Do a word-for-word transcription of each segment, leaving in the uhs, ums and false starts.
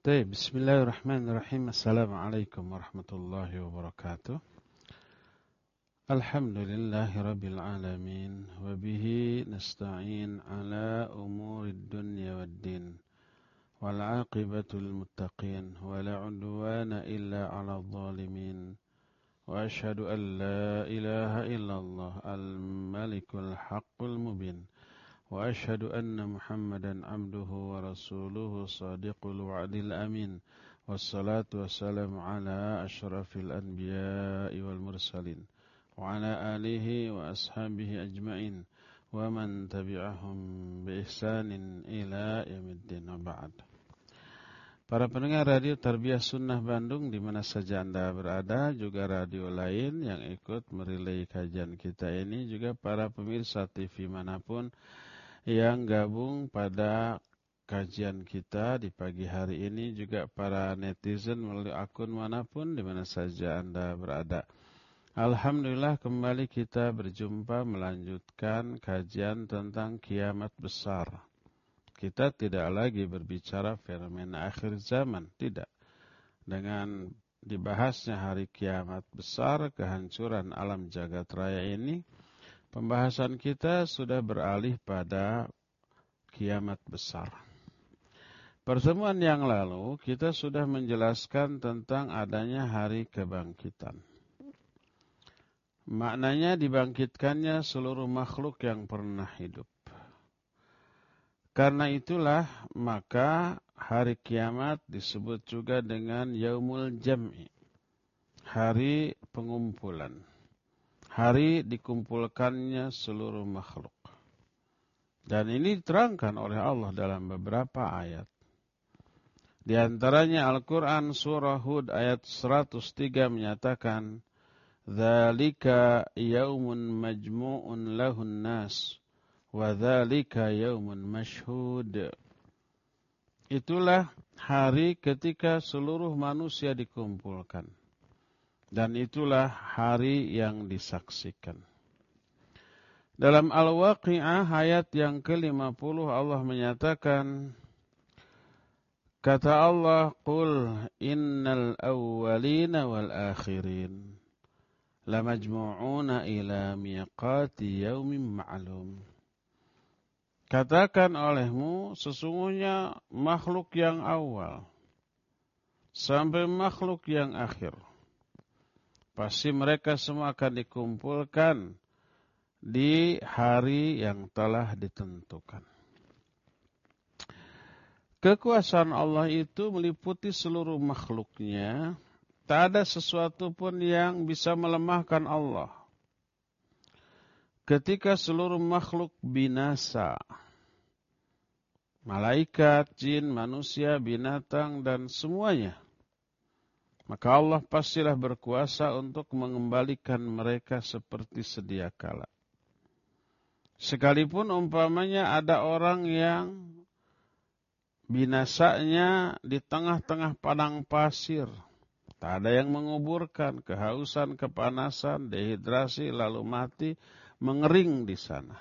طيب بسم الله الرحمن الرحيم. السلام عليكم ورحمة الله وبركاته. الحمد لله رب العالمين وبه نستعين على أمور الدنيا والدين والعاقبة للمتقين ولا عدوان إلا على الظالمين وأشهد أن لا إله إلا الله الملك الحق المبين وأشهد أن محمدا عبده ورسوله صادق الوعد الأمين والصلاة والسلام على أشرف الأنبياء والمرسلين وعلى آله وأصحابه أجمعين ومن تبعهم بإحسان إلى يوم الدين وبعد. Para pendengar radio Tarbiyah Sunnah Bandung di mana saja Anda berada, juga radio lain yang ikut merilai kajian kita ini, juga para pemirsa T V manapun yang gabung pada kajian kita di pagi hari ini, juga para netizen melalui akun manapun di mana saja Anda berada. Alhamdulillah kembali kita berjumpa melanjutkan kajian tentang kiamat besar. Kita tidak lagi berbicara fenomena akhir zaman, tidak. Dengan dibahasnya hari kiamat besar, kehancuran alam jagat raya ini, pembahasan kita sudah beralih pada kiamat besar. Pertemuan yang lalu kita sudah menjelaskan tentang adanya hari kebangkitan. Maknanya dibangkitkannya seluruh makhluk yang pernah hidup. Karena itulah maka hari kiamat disebut juga dengan Yaumul Jam'i, hari pengumpulan. Hari dikumpulkannya seluruh makhluk. Dan ini diterangkan oleh Allah dalam beberapa ayat. Di antaranya Al-Quran surah Hud ayat seratus tiga menyatakan, "Dzalika yaumun majmu'un lahun nas, wa dzalika yaumun mashhud." Itulah hari ketika seluruh manusia dikumpulkan. Dan itulah hari yang disaksikan. Dalam Al-Waqi'ah ayat yang ke lima puluh Allah menyatakan, kata Allah, "Qul innal awwalina wal akhirin lamajmu'una ila miqati yaumin ma'lum." Katakan olehmu, sesungguhnya makhluk yang awal sampai makhluk yang akhir, pasti mereka semua akan dikumpulkan di hari yang telah ditentukan. Kekuasaan Allah itu meliputi seluruh makhluknya. Tak ada sesuatu pun yang bisa melemahkan Allah. Ketika seluruh makhluk binasa, malaikat, jin, manusia, binatang, dan semuanya, maka Allah pastilah berkuasa untuk mengembalikan mereka seperti sedia kala. Sekalipun umpamanya ada orang yang binasanya di tengah-tengah padang pasir, tak ada yang menguburkan, kehausan, kepanasan, dehidrasi, lalu mati, mengering di sana.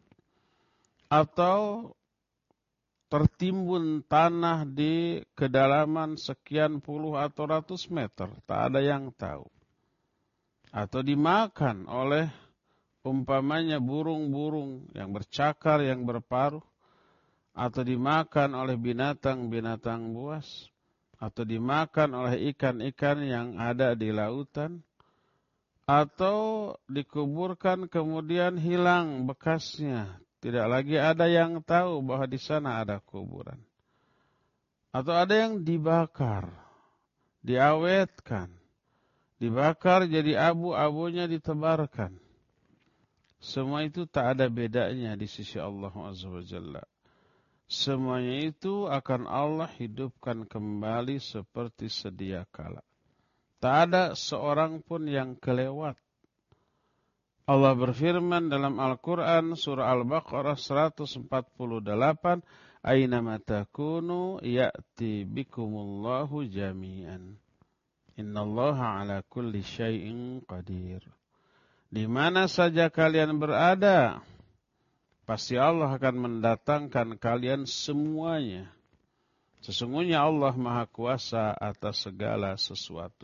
Atau tertimbun tanah di kedalaman sekian puluh atau ratus meter, tak ada yang tahu. Atau dimakan oleh umpamanya burung-burung yang bercakar, yang berparuh. Atau dimakan oleh binatang-binatang buas. Atau dimakan oleh ikan-ikan yang ada di lautan. Atau dikuburkan kemudian hilang bekasnya. Tidak lagi ada yang tahu bahwa di sana ada kuburan. Atau ada yang dibakar, diawetkan, dibakar jadi abu-abunya ditebarkan. Semua itu tak ada bedanya di sisi Allah Azza wa Jalla. Semuanya itu akan Allah hidupkan kembali seperti sedia kala. Tak ada seorang pun yang kelewat. Allah berfirman dalam Al-Quran surah Al-Baqarah seratus empat puluh delapan, "Aynama takunu ya'ti bikumullahu jami'an. Innallaha ala kulli syai'in qadir." Di mana saja kalian berada, pasti Allah akan mendatangkan kalian semuanya. Sesungguhnya Allah Maha Kuasa atas segala sesuatu.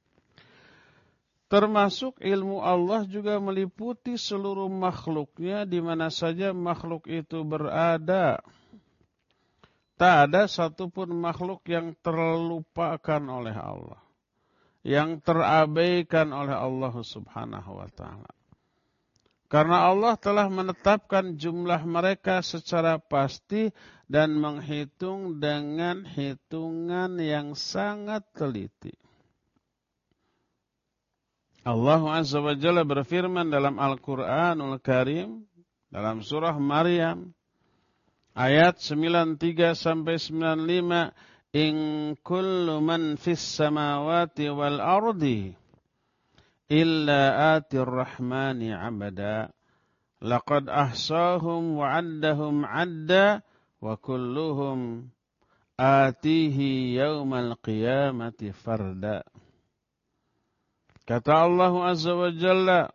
Termasuk ilmu Allah juga meliputi seluruh makhluknya di mana saja makhluk itu berada. Tak ada satupun makhluk yang terlupakan oleh Allah, yang terabaikan oleh Allah Subhanahu wa ta'ala. Karena Allah telah menetapkan jumlah mereka secara pasti dan menghitung dengan hitungan yang sangat teliti. Allah Azza wa Jalla berfirman dalam Al-Quranul Karim, dalam surah Maryam, ayat sembilan puluh tiga sampai sembilan puluh lima, In kullu man fis samawati wal ardi illa atir rahmani abada laqad ahsahum wa addahum adda wa kulluhum atihi yaumal qiyamati farda. Kata Allah Azza wa Jalla,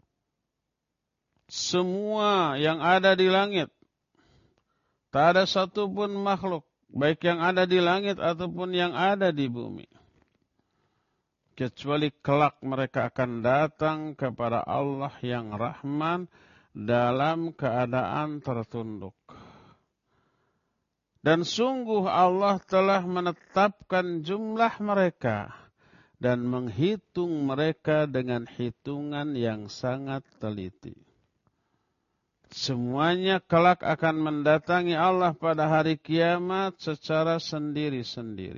semua yang ada di langit, tak ada satupun makhluk, baik yang ada di langit ataupun yang ada di bumi, kecuali kelak mereka akan datang kepada Allah yang Rahman dalam keadaan tertunduk. Dan sungguh Allah telah menetapkan jumlah mereka dan menghitung mereka dengan hitungan yang sangat teliti. Semuanya kelak akan mendatangi Allah pada hari kiamat secara sendiri-sendiri.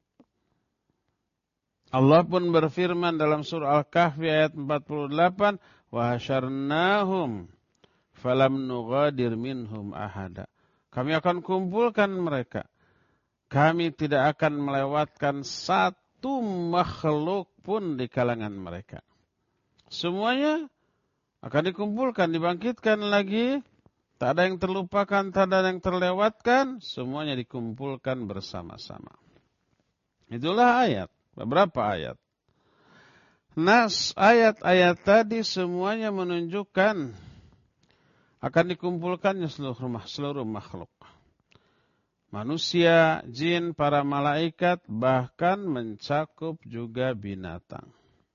Allah pun berfirman dalam surah Al-Kahfi ayat empat puluh delapan, Wa hasyarnahum falam nughadir minhum ahada. Kami akan kumpulkan mereka. Kami tidak akan melewatkan satu makhluk pun di kalangan mereka. Semuanya akan dikumpulkan, dibangkitkan lagi. Tak ada yang terlupakan, tak ada yang terlewatkan. Semuanya dikumpulkan bersama-sama. Itulah ayat. Beberapa ayat. Nas ayat-ayat tadi semuanya menunjukkan akan dikumpulkannya seluruh, seluruh makhluk. Manusia, jin, para malaikat, bahkan mencakup juga binatang.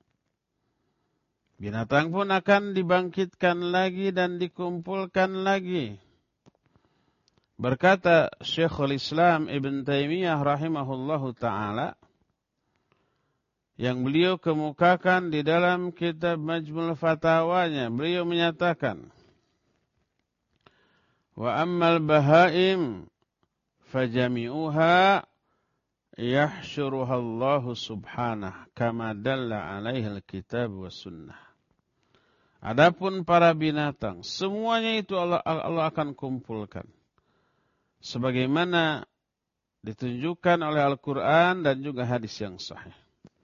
Binatang pun akan dibangkitkan lagi dan dikumpulkan lagi. Berkata Syekhul Islam Ibn Taimiyah rahimahullahu ta'ala, yang beliau kemukakan di dalam kitab Majmul Fatawanya, beliau menyatakan, Wa ammal bahaim fajami'uha yahsyuruha Allah subhanahu kama dalla alaihi alkitab wa sunnah. Adapun para binatang, semuanya itu Allah, Allah akan kumpulkan. Sebagaimana ditunjukkan oleh Al-Quran dan juga hadis yang sahih.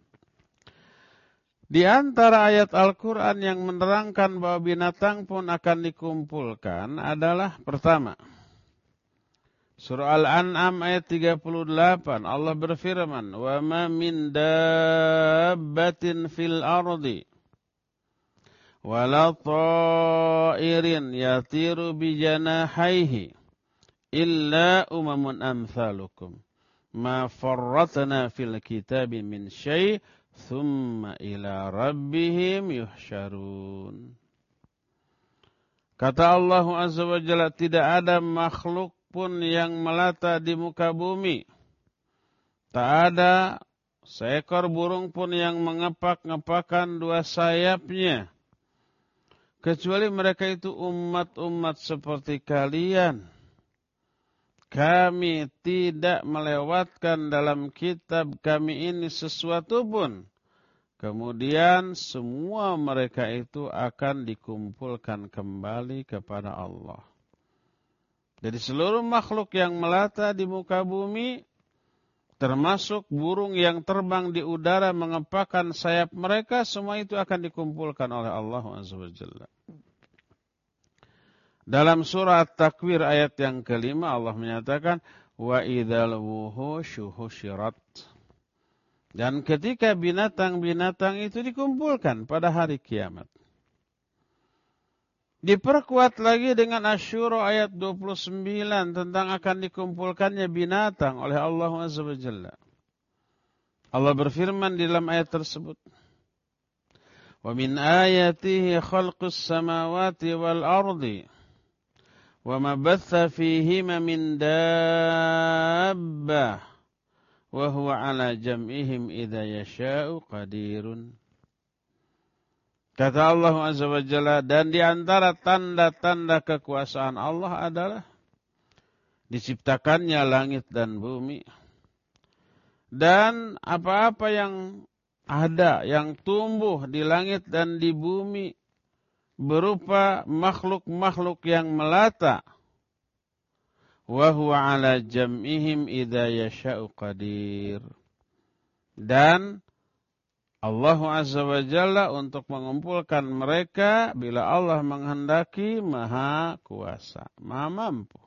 Di antara ayat Al-Quran yang menerangkan bahwa binatang pun akan dikumpulkan adalah pertama, surah Al-An'am ayat tiga puluh delapan, Allah berfirman, Wa ma min dabbatin fil ardi wala ta'irin yatiru bijanahaihi illa umamun amthalukum ma farratna fil kitabi min syai' thumma ila rabbihim yuhsyarun. Kata Allah Azza wa Jalla, tidak ada makhluk pun yang melata di muka bumi. Tak ada seekor burung pun yang mengepak-ngepakkan dua sayapnya. Kecuali mereka itu umat-umat seperti kalian. Kami tidak melewatkan dalam kitab kami ini sesuatu pun. Kemudian semua mereka itu akan dikumpulkan kembali kepada Allah. Jadi seluruh makhluk yang melata di muka bumi, termasuk burung yang terbang di udara mengepakkan sayap mereka, semua itu akan dikumpulkan oleh Allah Azza wa Jalla. Dalam surah At-Takwir ayat yang kelima Allah menyatakan wa idzal wuhusyu husyirat. Dan ketika binatang-binatang itu dikumpulkan pada hari kiamat. Diperkuat lagi dengan Asy-Syura ayat dua puluh sembilan tentang akan dikumpulkannya binatang oleh Allah Azza wa Jalla. Allah berfirman di dalam ayat tersebut, "Wa min ayatihi khalqus samawati wal ardi wa ma batha fihima min dabbah wa huwa ala jam'ihim idza yasha'u qadirun." Kata Allah Azza wa Jalla, dan di antara tanda-tanda kekuasaan Allah adalah diciptakannya langit dan bumi. Dan apa-apa yang ada, yang tumbuh di langit dan di bumi berupa makhluk-makhluk yang melata. Wa huwa ala jam'ihim idza yasha'u qadir. Dan Allah Azza wa Jalla untuk mengumpulkan mereka bila Allah menghendaki maha kuasa, maha mampu.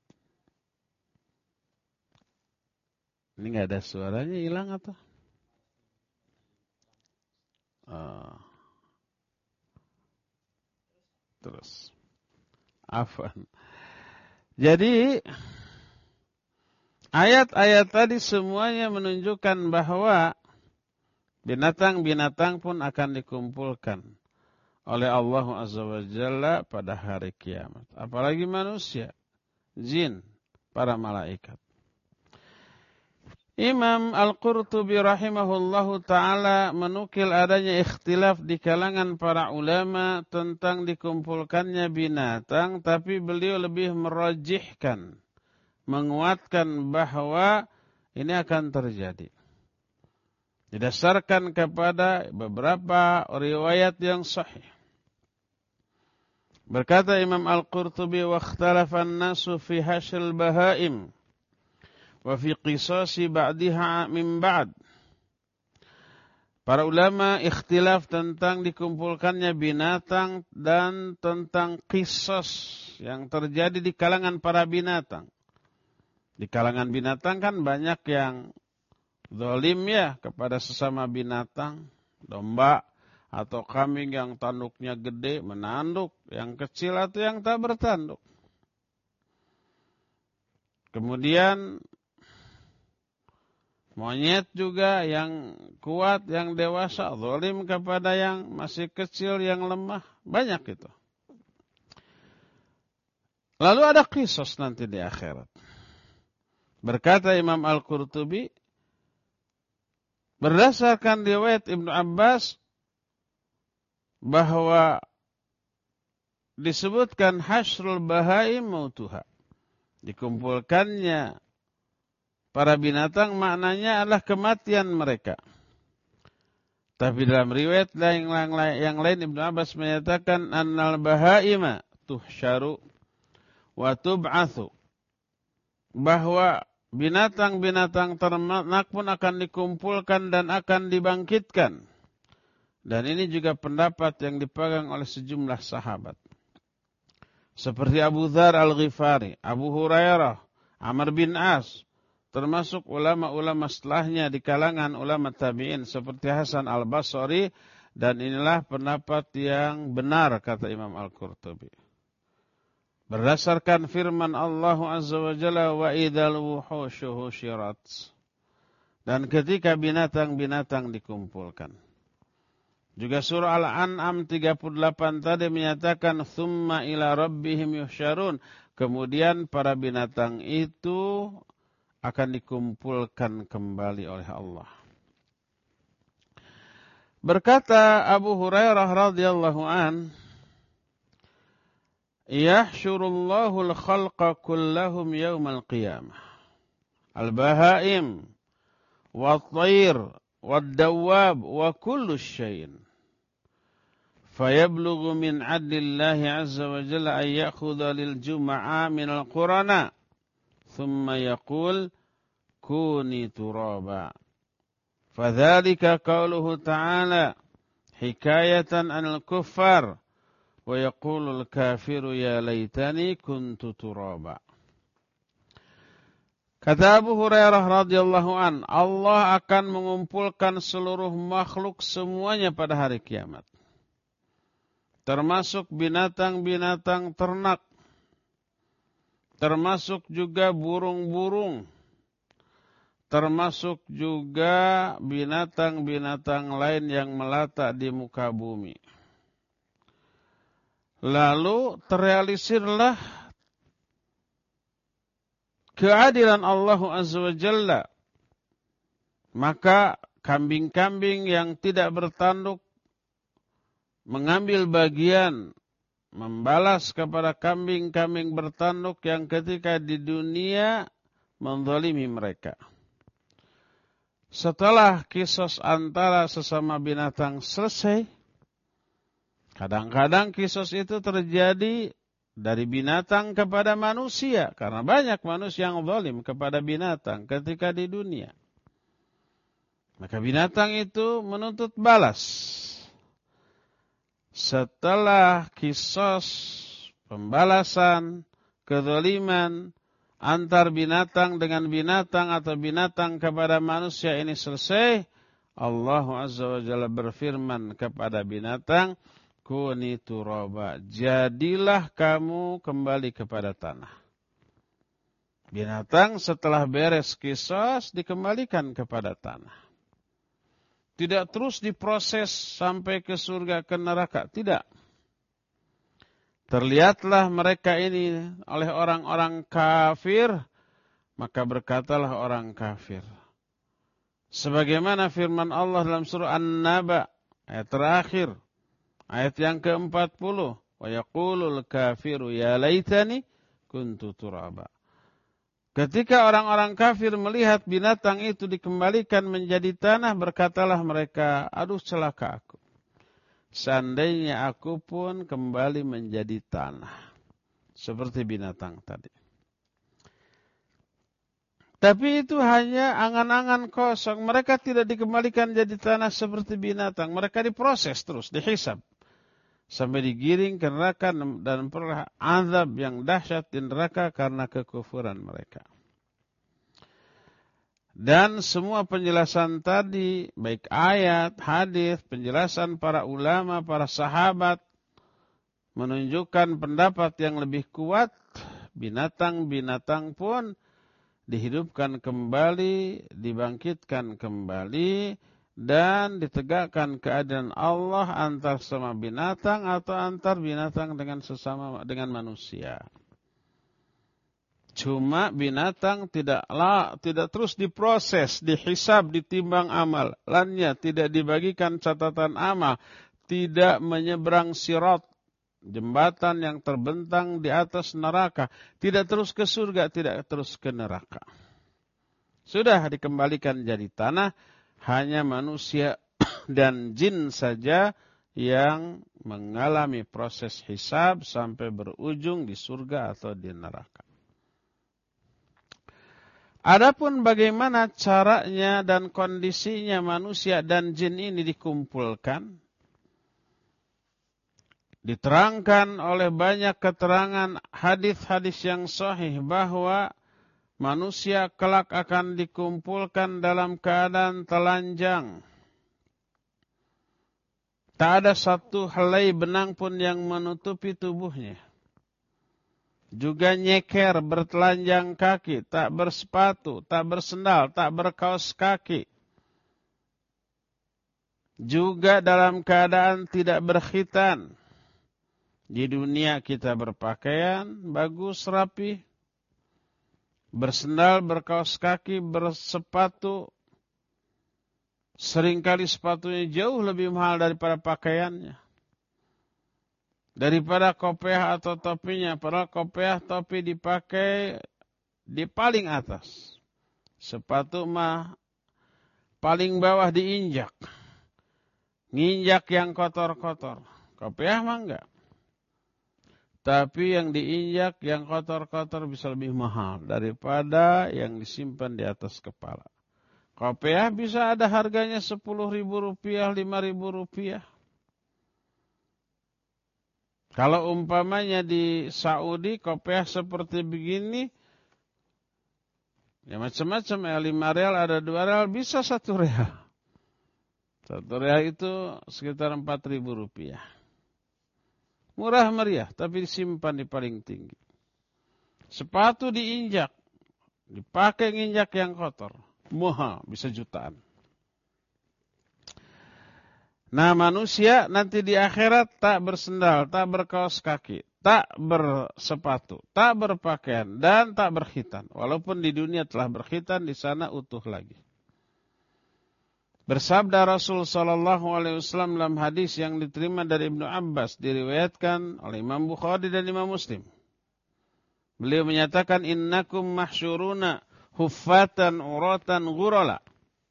Ini nggak ada suaranya, hilang atau? Oh. Terus. Afwan. Jadi ayat-ayat tadi semuanya menunjukkan bahwa binatang-binatang pun akan dikumpulkan oleh Allah Azza wa Jalla pada hari kiamat. Apalagi manusia, jin, para malaikat. Imam Al-Qurtubi rahimahullahu ta'ala menukil adanya ikhtilaf di kalangan para ulama tentang dikumpulkannya binatang, tapi beliau lebih merajihkan, menguatkan bahwa ini akan terjadi. Didasarkan kepada beberapa riwayat yang sahih. Berkata Imam Al-Qurtubi, wa ikhtalafa an-nasu fi hasyil bahaim wa fi qisasi ba'diha min ba'd. Para ulama ikhtilaf tentang dikumpulkannya binatang dan tentang qisas yang terjadi di kalangan para binatang. Di kalangan binatang kan banyak yang zalim ya kepada sesama binatang, domba atau kambing yang tanduknya gede menanduk, yang kecil atau yang tak bertanduk. Kemudian monyet juga yang kuat, yang dewasa, zalim kepada yang masih kecil, yang lemah, banyak itu. Lalu ada qisas nanti di akhirat. Berkata Imam Al-Qurtubi, berdasarkan riwayat Ibnu Abbas bahwa disebutkan hasrul bahaim mautuha, dikumpulkannya para binatang maknanya adalah kematian mereka. Tapi dalam riwayat yang lain, yang lain Ibnu Abbas menyatakan annal bahaima tuhsyaru wa tub'atsu, bahwa binatang-binatang ternak pun akan dikumpulkan dan akan dibangkitkan. Dan ini juga pendapat yang dipegang oleh sejumlah sahabat. Seperti Abu Dzar Al-Ghifari, Abu Hurairah, Amr bin As, termasuk ulama-ulama setelahnya di kalangan ulama tabi'in seperti Hasan Al-Basri, dan inilah pendapat yang benar kata Imam Al-Qurtubi. Berdasarkan firman Allah Azza wa Jalla, wa idzal wuhushu husyirat, dan ketika binatang-binatang dikumpulkan. Juga surah Al-An'am tiga puluh delapan tadi menyatakan tsumma ila rabbihim yuhsyarun, kemudian para binatang itu akan dikumpulkan kembali oleh Allah. Berkata Abu Hurairah radhiyallahu an, yahsyurullahu al-khalqa kullahum yawmal qiyamah, al-bahaim wat-tayr wad-dawab wa kullu syai'in, fayablughu min 'adlillahi 'azza wa jalla an ya'khudha lil jum'a min al-qurana thumma yaqul kuni turaba, fadhalika qawluhu ta'ala hikayatan 'anil kuffar wa yaqulul kafiru ya laitani kuntu turaba. Kata Abu Hurairah radhiyallahu an, Allah akan mengumpulkan seluruh makhluk semuanya pada hari kiamat. termasuk binatang-binatang ternak, termasuk juga burung-burung, termasuk juga binatang-binatang lain yang melata di muka bumi. Lalu terrealisirlah keadilan Allah Azza wa Jalla. Maka kambing-kambing yang tidak bertanduk mengambil bagian, membalas kepada kambing-kambing bertanduk yang ketika di dunia menzalimi mereka. Setelah kisos antara sesama binatang selesai, kadang-kadang kisos itu terjadi dari binatang kepada manusia. Karena banyak manusia yang zalim kepada binatang ketika di dunia. Maka binatang itu menuntut balas. Setelah kisos, pembalasan, kezaliman antar binatang dengan binatang atau binatang kepada manusia ini selesai, Allah Azza wa Jalla berfirman kepada binatang, kuni turaba, jadilah kamu kembali kepada tanah. Binatang setelah beres kisos dikembalikan kepada tanah. Tidak terus diproses sampai ke surga, ke neraka, tidak. Terlihatlah mereka ini oleh orang-orang kafir, maka berkatalah orang kafir. Sebagaimana firman Allah dalam surah An-Naba, ayat terakhir, ayat yang keempat puluh. Wa yaqulul kafiru ya laitani kuntu turaba. Ketika orang-orang kafir melihat binatang itu dikembalikan menjadi tanah, berkatalah mereka, aduh celaka aku. Seandainya aku pun kembali menjadi tanah. Seperti binatang tadi. Tapi itu hanya angan-angan kosong. Mereka tidak dikembalikan jadi tanah seperti binatang. Mereka diproses terus, dihisab. Sampai digiring ke neraka dan perlah azab yang dahsyat di neraka karena kekufuran mereka. Dan semua penjelasan tadi, baik ayat, hadis, penjelasan para ulama, para sahabat, menunjukkan pendapat yang lebih kuat, binatang-binatang pun dihidupkan kembali, dibangkitkan kembali, dan ditegakkan keadilan Allah antar sama binatang atau antar binatang dengan sesama dengan manusia. Cuma binatang tidaklah tidak terus diproses, dihisab, ditimbang amalannya, tidak dibagikan catatan amal, tidak menyeberang sirat, jembatan yang terbentang di atas neraka, tidak terus ke surga, tidak terus ke neraka. Sudah dikembalikan jadi tanah, hanya manusia dan jin saja yang mengalami proses hisab sampai berujung di surga atau di neraka. Adapun bagaimana caranya dan kondisinya manusia dan jin ini dikumpulkan, diterangkan oleh banyak keterangan hadis-hadis yang sahih bahwa manusia kelak akan dikumpulkan dalam keadaan telanjang. Tak ada satu helai benang pun yang menutupi tubuhnya. Juga nyeker, bertelanjang kaki, tak bersepatu, tak bersendal, tak berkaos kaki. Juga dalam keadaan tidak berkhitan. Di dunia kita berpakaian, bagus, rapi. Bersendal, berkaos kaki, bersepatu. Seringkali sepatunya jauh lebih mahal daripada pakaiannya. Daripada kopiah atau topinya. Padahal kopiah topi dipakai di paling atas. Sepatu mah paling bawah diinjak. Nginjak yang kotor-kotor. Kopiah mah enggak. Tapi yang diinjak, yang kotor-kotor bisa lebih mahal daripada yang disimpan di atas kepala. Kopiah bisa ada harganya sepuluh ribu rupiah, lima ribu rupiah. Kalau umpamanya di Saudi, kopiah seperti begini, ya macam-macam ya, lima real, ada dua real, bisa satu real. Satu real itu sekitar empat ribu rupiah. murah meriah, tapi disimpan di paling tinggi. Sepatu diinjak, dipakai nginjak yang kotor, mahal, bisa jutaan. Nah, manusia nanti di akhirat tak bersendal, tak berkaos kaki, tak bersepatu, tak berpakaian, dan tak berkhitan. Walaupun di dunia telah berkhitan, di sana utuh lagi. Bersabda Rasul sallallahu alaihi wasallam dalam hadis yang diterima dari Ibnu Abbas, diriwayatkan oleh Imam Bukhari dan Imam Muslim. Beliau menyatakan, innakum mahsyuruna huffatan uratan ghurala.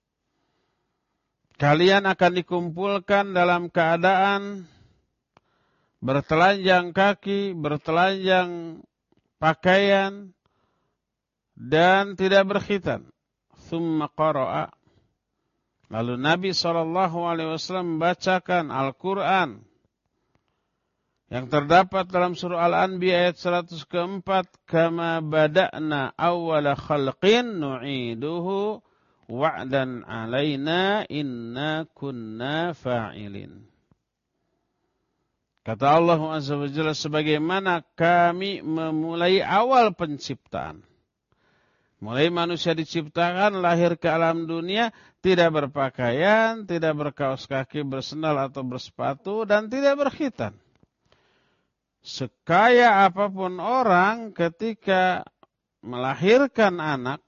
Kalian akan dikumpulkan dalam keadaan bertelanjang kaki, bertelanjang pakaian, dan tidak berkhitan. Tsumma qara'a. Lalu Nabi shallallahu alaihi wasallam membacakan Al-Quran yang terdapat dalam surah Al-Anbiya ayat seratus keempat. Kama bada'na awwala khalqin nu'iduhu wa'dan alaina inna kunna fa'ilin. Kata Allah Azza wa Jalla, sebagaimana kami memulai awal penciptaan. Mulai manusia diciptakan, lahir ke alam dunia, tidak berpakaian, tidak berkaos kaki, bersendal atau bersepatu, dan tidak berkhitan. Sekaya apapun orang ketika melahirkan anak,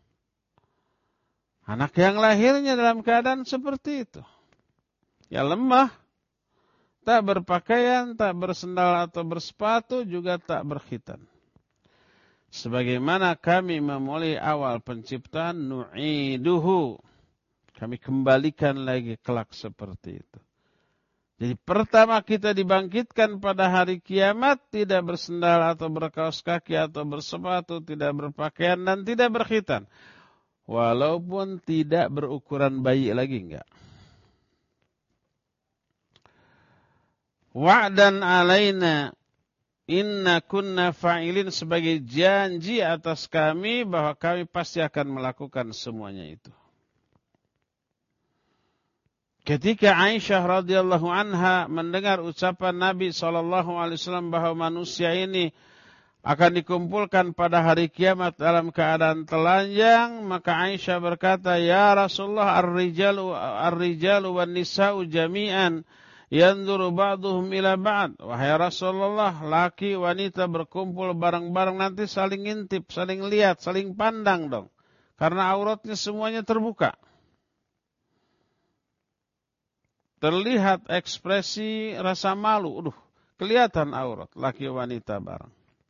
anak yang lahirnya dalam keadaan seperti itu. Ya lemah, tak berpakaian, tak bersendal atau bersepatu, juga tak berkhitan. Sebagaimana kami memulai awal penciptaan, nu'iduhu. Kami kembalikan lagi kelak seperti itu. Jadi pertama kita dibangkitkan pada hari kiamat, tidak bersendal atau berkaos kaki atau bersepatu, tidak berpakaian dan tidak berkhitan. Walaupun tidak berukuran bayi lagi, enggak. Wa'dan alaina inna kunna fa'ilin, sebagai janji atas kami bahwa kami pasti akan melakukan semuanya itu. Ketika Aisyah radhiyallahu anha mendengar ucapan Nabi shallallahu alaihi wasallam bahwa manusia ini akan dikumpulkan pada hari kiamat dalam keadaan telanjang, maka Aisyah berkata, ya Rasulullah, ar-rijalu ar-rijalu wan nisa'u jami'an yanzuru ba'duhum ila ba'd. Wahai Rasulullah, laki wanita berkumpul bareng-bareng nanti saling ngintip, saling lihat, saling pandang dong. Karena auratnya semuanya terbuka. Terlihat ekspresi rasa malu, aduh, kelihatan aurat laki wanita bareng.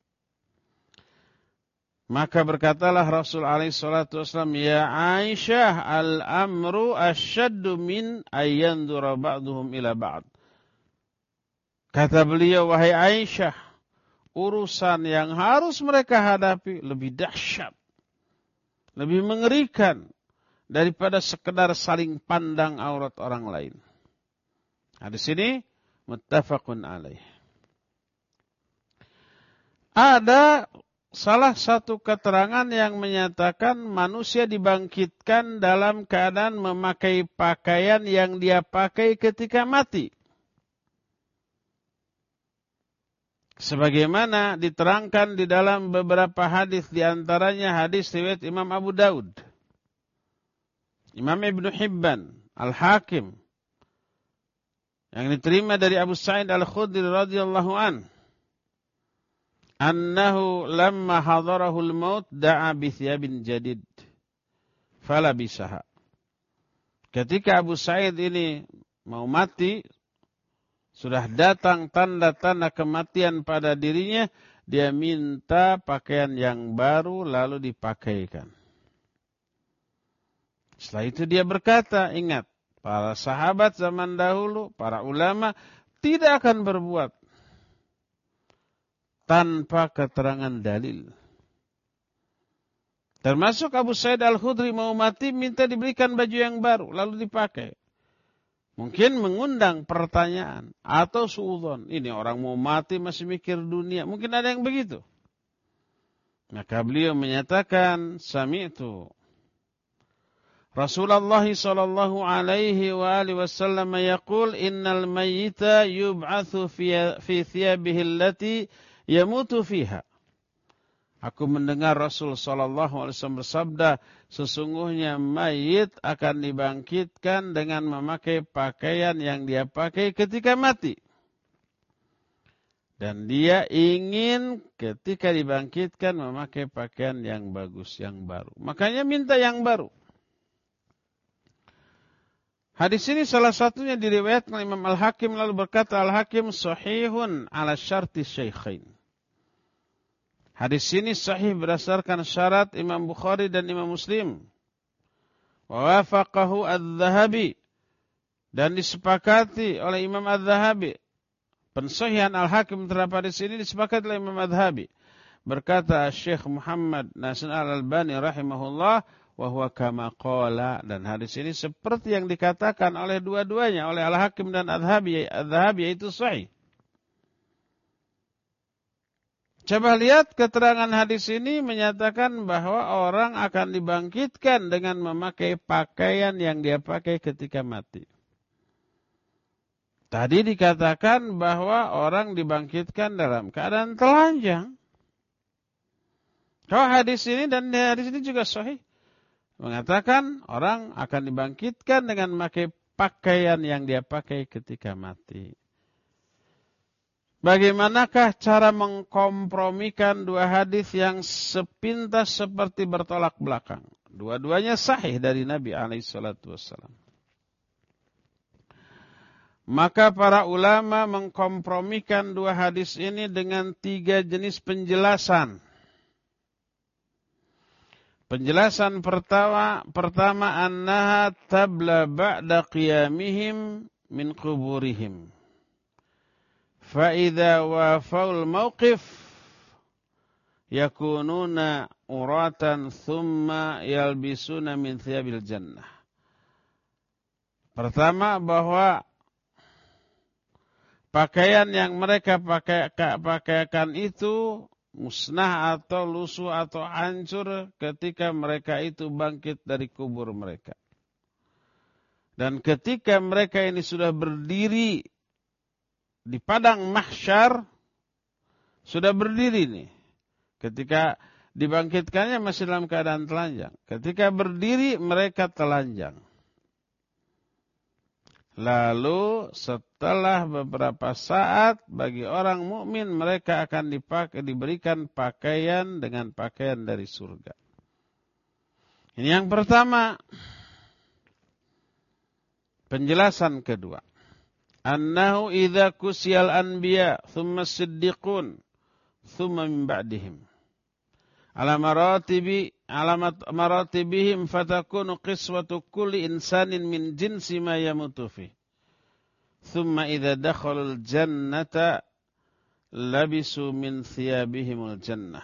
Maka berkatalah Rasul alaihi salatu wasallam, ya Aisyah, al-amru asyaddu min ayyandura ba'duhum ila ba'd. Kata beliau, wahai Aisyah, urusan yang harus mereka hadapi lebih dahsyat, lebih mengerikan daripada sekedar saling pandang aurat orang lain. Nah, di sini muttafaqun alaih. Ada salah satu keterangan yang menyatakan manusia dibangkitkan dalam keadaan memakai pakaian yang dia pakai ketika mati. Sebagaimana diterangkan di dalam beberapa hadis, di antaranya hadis riwayat Imam Abu Daud, Imam Ibnu Hibban, Al-Hakim, yang diterima dari Abu Sa'id Al-Khudri radhiyallahu an, annahu lamma hadarahu al-maut da'a bi thiyabin jadid falabisaha. Ketika Abu Sa'id ini mau mati, sudah datang tanda-tanda kematian pada dirinya, dia minta pakaian yang baru lalu dipakaikan. Setelah itu dia berkata, ingat, para sahabat zaman dahulu, para ulama tidak akan berbuat tanpa keterangan dalil. Termasuk Abu Sa'id Al-Khudri mau mati, minta diberikan baju yang baru, lalu dipakai. Mungkin mengundang pertanyaan atau suudzon. Ini orang mau mati masih mikir dunia. Mungkin ada yang begitu. Maka beliau menyatakan, sami'tu Rasulullah sallallahu alaihi wa alihi wasallam yaqul innal mayyita yub'atsu fi fi thiyabihi allati yamutu fiha. Aku mendengar Rasul sallallahu alaihi wasallam bersabda, sesungguhnya mayit akan dibangkitkan dengan memakai pakaian yang dia pakai ketika mati. Dan dia ingin ketika dibangkitkan memakai pakaian yang bagus, yang baru. Makanya minta yang baru. Hadis ini salah satunya diriwayatkan oleh Imam Al-Hakim, lalu berkata Al-Hakim sahihun ala syarti syaikhain. Hadis ini sahih berdasarkan syarat Imam Bukhari dan Imam Muslim. Wa wafaqahu Adz-Dzahabi, dan disepakati oleh Imam Adz-Dzahabi. Pensahihan Al-Hakim terhadap hadis ini disepakati oleh Imam Adz-Dzahabi. Berkata Syekh Muhammad Nasir Al-Albani rahimahullah, wa huwa kama qala, dan hadis ini seperti yang dikatakan oleh dua-duanya, oleh Al-Hakim dan Adz-Dzahabi, Adz-Dzahabi yaitu sahih. Coba lihat keterangan hadis ini menyatakan bahwa orang akan dibangkitkan dengan memakai pakaian yang dia pakai ketika mati. Tadi dikatakan bahwa orang dibangkitkan dalam keadaan telanjang. Kalau hadis ini dan hadis ini juga sahih, mengatakan orang akan dibangkitkan dengan memakai pakaian yang dia pakai ketika mati. Bagaimanakah cara mengkompromikan dua hadis yang sepintas seperti bertolak belakang? Dua-duanya sahih dari Nabi alaihi salatu wassalam. Maka para ulama mengkompromikan dua hadis ini dengan tiga jenis penjelasan. Penjelasan pertama, pertama annaha tabla ba'da qiyamihim min quburihim. Fa idza wafaul mauqif yakununa uratan thumma yalbisuna min thiyabil jannah. Pertama, bahwa pakaian yang mereka pakai, pakaikan itu musnah atau lusuh atau hancur ketika mereka itu bangkit dari kubur mereka. Dan ketika mereka ini sudah berdiri di padang mahsyar, sudah berdiri nih. Ketika dibangkitkannya masih dalam keadaan telanjang. Ketika berdiri mereka telanjang. Lalu setelah beberapa saat bagi orang mukmin mereka akan dipakai, diberikan pakaian dengan pakaian dari surga. Ini yang pertama. Penjelasan kedua. Annahu idza kusiyal anbiya thumma siddiqun thumma min ba'dihim. Ala maratibi alamat maratibihim fatakunu qiswatu kulli insanin min jinsi ma yamutu fi. Thumma idza dakhalul jannata labisu min thiyabihimul jannah.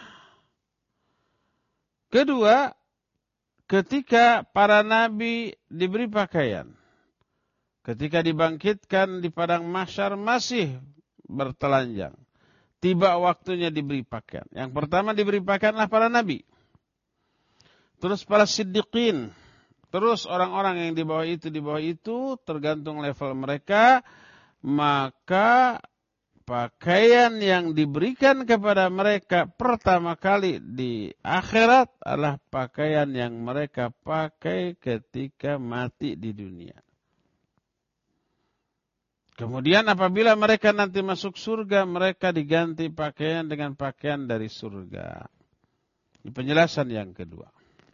Kedua, ketika para nabi diberi pakaian, ketika dibangkitkan di padang mahsyar masih bertelanjang. Tiba waktunya diberi pakaian. Yang pertama diberi pakaianlah para nabi. Terus para siddiqin. Terus orang-orang yang di bawah itu, di bawah itu tergantung level mereka. Maka pakaian yang diberikan kepada mereka pertama kali di akhirat adalah pakaian yang mereka pakai ketika mati di dunia. Kemudian apabila mereka nanti masuk surga, mereka diganti pakaian dengan pakaian dari surga. Ini penjelasan yang kedua.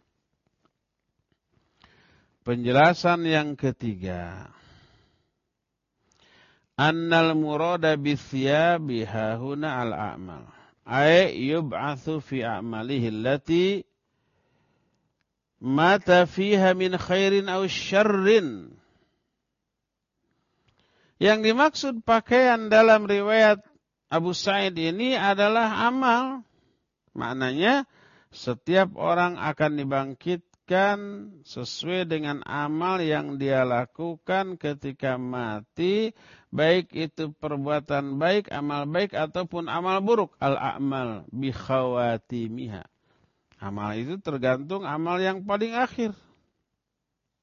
Penjelasan yang ketiga. Annal murada bithiyabi hahuna al-a'mal. Ay yub'atsu fi a'malihi allati mata fiha min khairin aw syarrin. Yang dimaksud pakaian dalam riwayat Abu Sa'id ini adalah amal. Maknanya setiap orang akan dibangkitkan sesuai dengan amal yang dia lakukan ketika mati. Baik itu perbuatan baik, amal baik ataupun amal buruk. Al-a'mal bi khawatimiha. Amal itu tergantung amal yang paling akhir.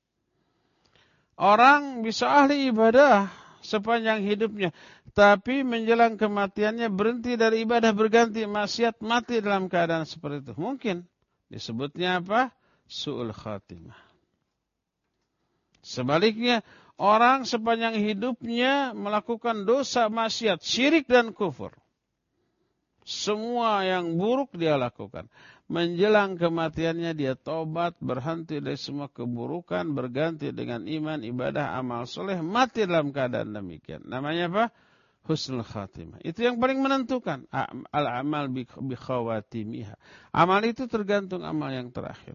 orang bisa ahli ibadah sepanjang hidupnya, tapi menjelang kematiannya berhenti dari ibadah, berganti maksiat, mati dalam keadaan seperti itu. Mungkin disebutnya apa? Su'ul khatimah. Sebaliknya, orang sepanjang hidupnya melakukan dosa maksiat, syirik dan kufur. Semua yang buruk dia lakukan. Menjelang kematiannya dia tobat, berhenti dari semua keburukan, berganti dengan iman, ibadah, amal soleh, mati dalam keadaan demikian. Namanya apa? Husnul khatimah. Itu yang paling menentukan. Al-amal bi khawatimiha. Amal itu tergantung amal yang terakhir.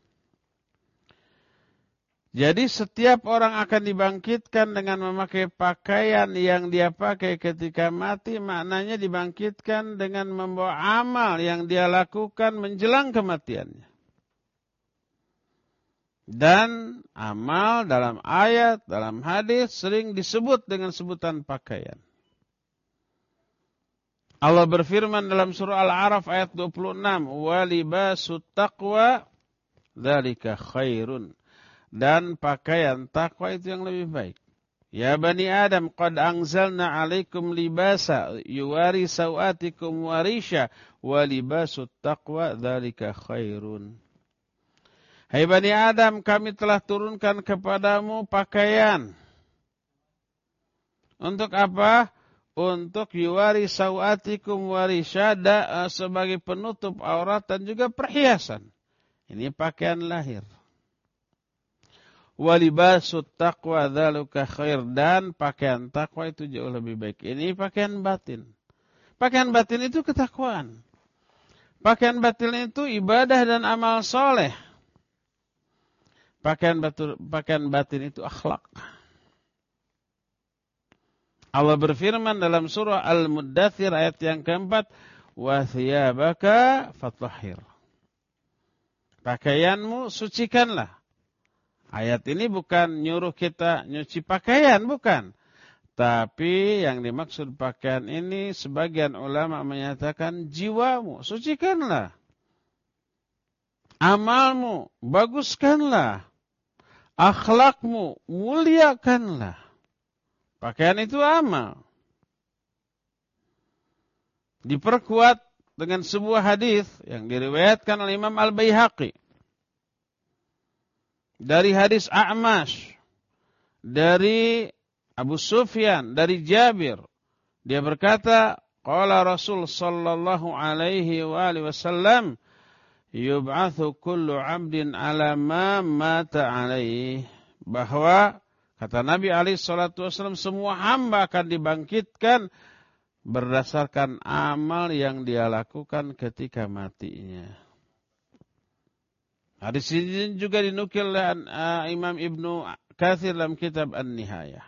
Jadi setiap orang akan dibangkitkan dengan memakai pakaian yang dia pakai ketika mati. Maknanya dibangkitkan dengan membawa amal yang dia lakukan menjelang kematiannya. Dan amal dalam ayat, dalam hadis sering disebut dengan sebutan pakaian. Allah berfirman dalam surah Al-A'raf ayat dua puluh enam. وَلِبَاسُ التَّقْوَى ذَلِكَ خَيْرٌ. Dan pakaian takwa itu yang lebih baik. Ya bani Adam, qad anzalna alaikum libasa yuwari sawatikum warisha wa libasut taqwa dzalika khairun. Hai bani Adam, kami telah turunkan kepadamu pakaian. Untuk apa? Untuk yuwari sawatikum warisha, sebagai penutup aurat dan juga perhiasan. Ini pakaian lahir. Walibasut taqwa dzalika khair, dan pakaian takwa itu jauh lebih baik. Ini pakaian batin. Pakaian batin itu ketakwaan. Pakaian batin itu ibadah dan amal soleh. Pakaian batin, pakaian batin itu akhlak. Allah berfirman dalam surah Al-Muddathir ayat yang keempat, wa thiyabaka fatahhir. Pakaianmu sucikanlah. Ayat ini bukan nyuruh kita nyuci pakaian, bukan. Tapi yang dimaksud pakaian ini sebagian ulama menyatakan jiwamu, sucikanlah. Amalmu, baguskanlah. Akhlakmu, muliakanlah. Pakaian itu amal. Diperkuat dengan sebuah hadis yang diriwayatkan oleh Imam Al-Baihaqi. Dari hadis A'mash, dari Abu Sufyan, dari Jabir, dia berkata, qala Rasul sallallahu alaihi wa alihi wasallam, yub'atsu kullu 'abdin 'ala ma mata 'alaihi, bahwa kata Nabi alaihi salatu wasallam, semua hamba akan dibangkitkan berdasarkan amal yang dia lakukan ketika matinya. Hadis ini juga dinukil oleh uh, Imam Ibnu Katsir dalam kitab An-Nihayah.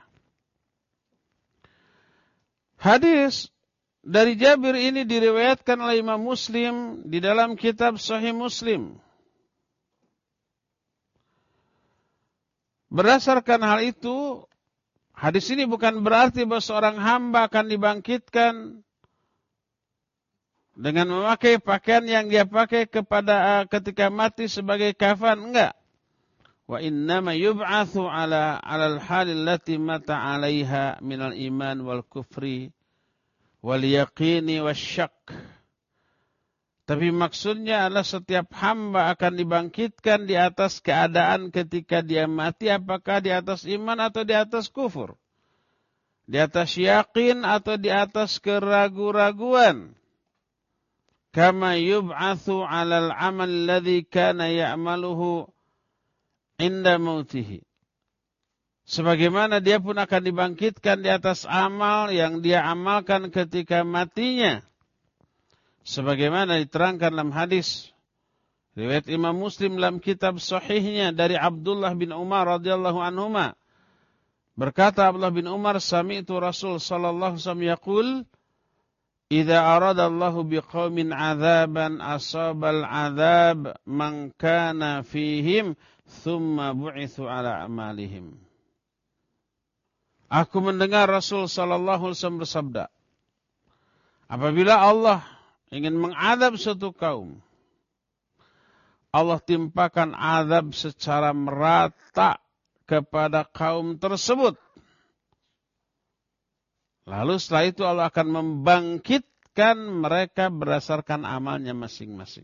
Hadis dari Jabir ini diriwayatkan oleh Imam Muslim di dalam kitab Sahih Muslim. Berdasarkan hal itu, hadis ini bukan berarti bahwa seorang hamba akan dibangkitkan dengan memakai pakaian yang dia pakai kepada uh, ketika mati sebagai kafan, enggak. Wa innama yub'atsu 'ala 'alal halil lati mata 'alaiha minal iman wal kufri wal yaqini wasyak. Tapi maksudnya adalah setiap hamba akan dibangkitkan di atas keadaan ketika dia mati, apakah di atas iman atau di atas kufur, di atas yakin atau di atas keraguan-raguan. Kama yub'atsu 'alal 'amal alladhi kana ya'maluhu 'inda mautihi. Sebagaimana dia pun akan dibangkitkan di atas amal yang dia amalkan ketika matinya. Sebagaimana diterangkan dalam hadis riwayat Imam Muslim dalam kitab sahihnya dari Abdullah bin Umar radhiyallahu anhuma. Berkata Abdullah bin Umar, sami'tu Rasul sallallahu alaihi wasallam yaqul, idza arada Allahu biqaumin 'adzaban asabal 'adzab man kana fihim thumma bu'itsu 'ala amalihim. Aku mendengar Rasul sallallahu alaihi wasallam bersabda, apabila Allah ingin mengadab suatu kaum, Allah timpakan azab secara merata kepada kaum tersebut. Lalu setelah itu Allah akan membangkitkan mereka berdasarkan amalnya masing-masing.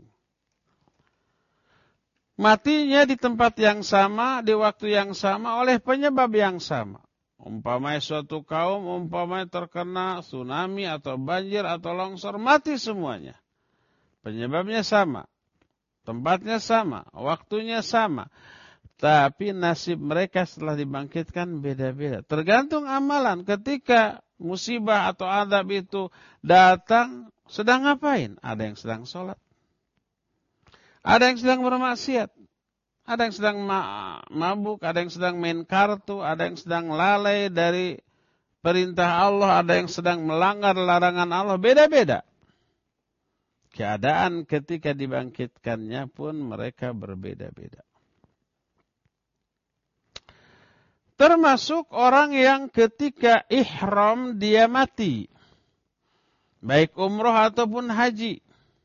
Matinya di tempat yang sama, di waktu yang sama, oleh penyebab yang sama. Umpamanya suatu kaum, umpamanya terkena tsunami atau banjir atau longsor, mati semuanya. Penyebabnya sama, tempatnya sama, waktunya sama. Tapi nasib mereka setelah dibangkitkan beda-beda. Tergantung amalan. Ketika musibah atau azab itu datang, sedang ngapain? Ada yang sedang sholat. Ada yang sedang bermaksiat. Ada yang sedang mabuk, ada yang sedang main kartu, ada yang sedang lalai dari perintah Allah, ada yang sedang melanggar larangan Allah. Beda-beda. Keadaan ketika dibangkitkannya pun mereka berbeda-beda. Termasuk orang yang ketika ihram dia mati. Baik umroh ataupun haji.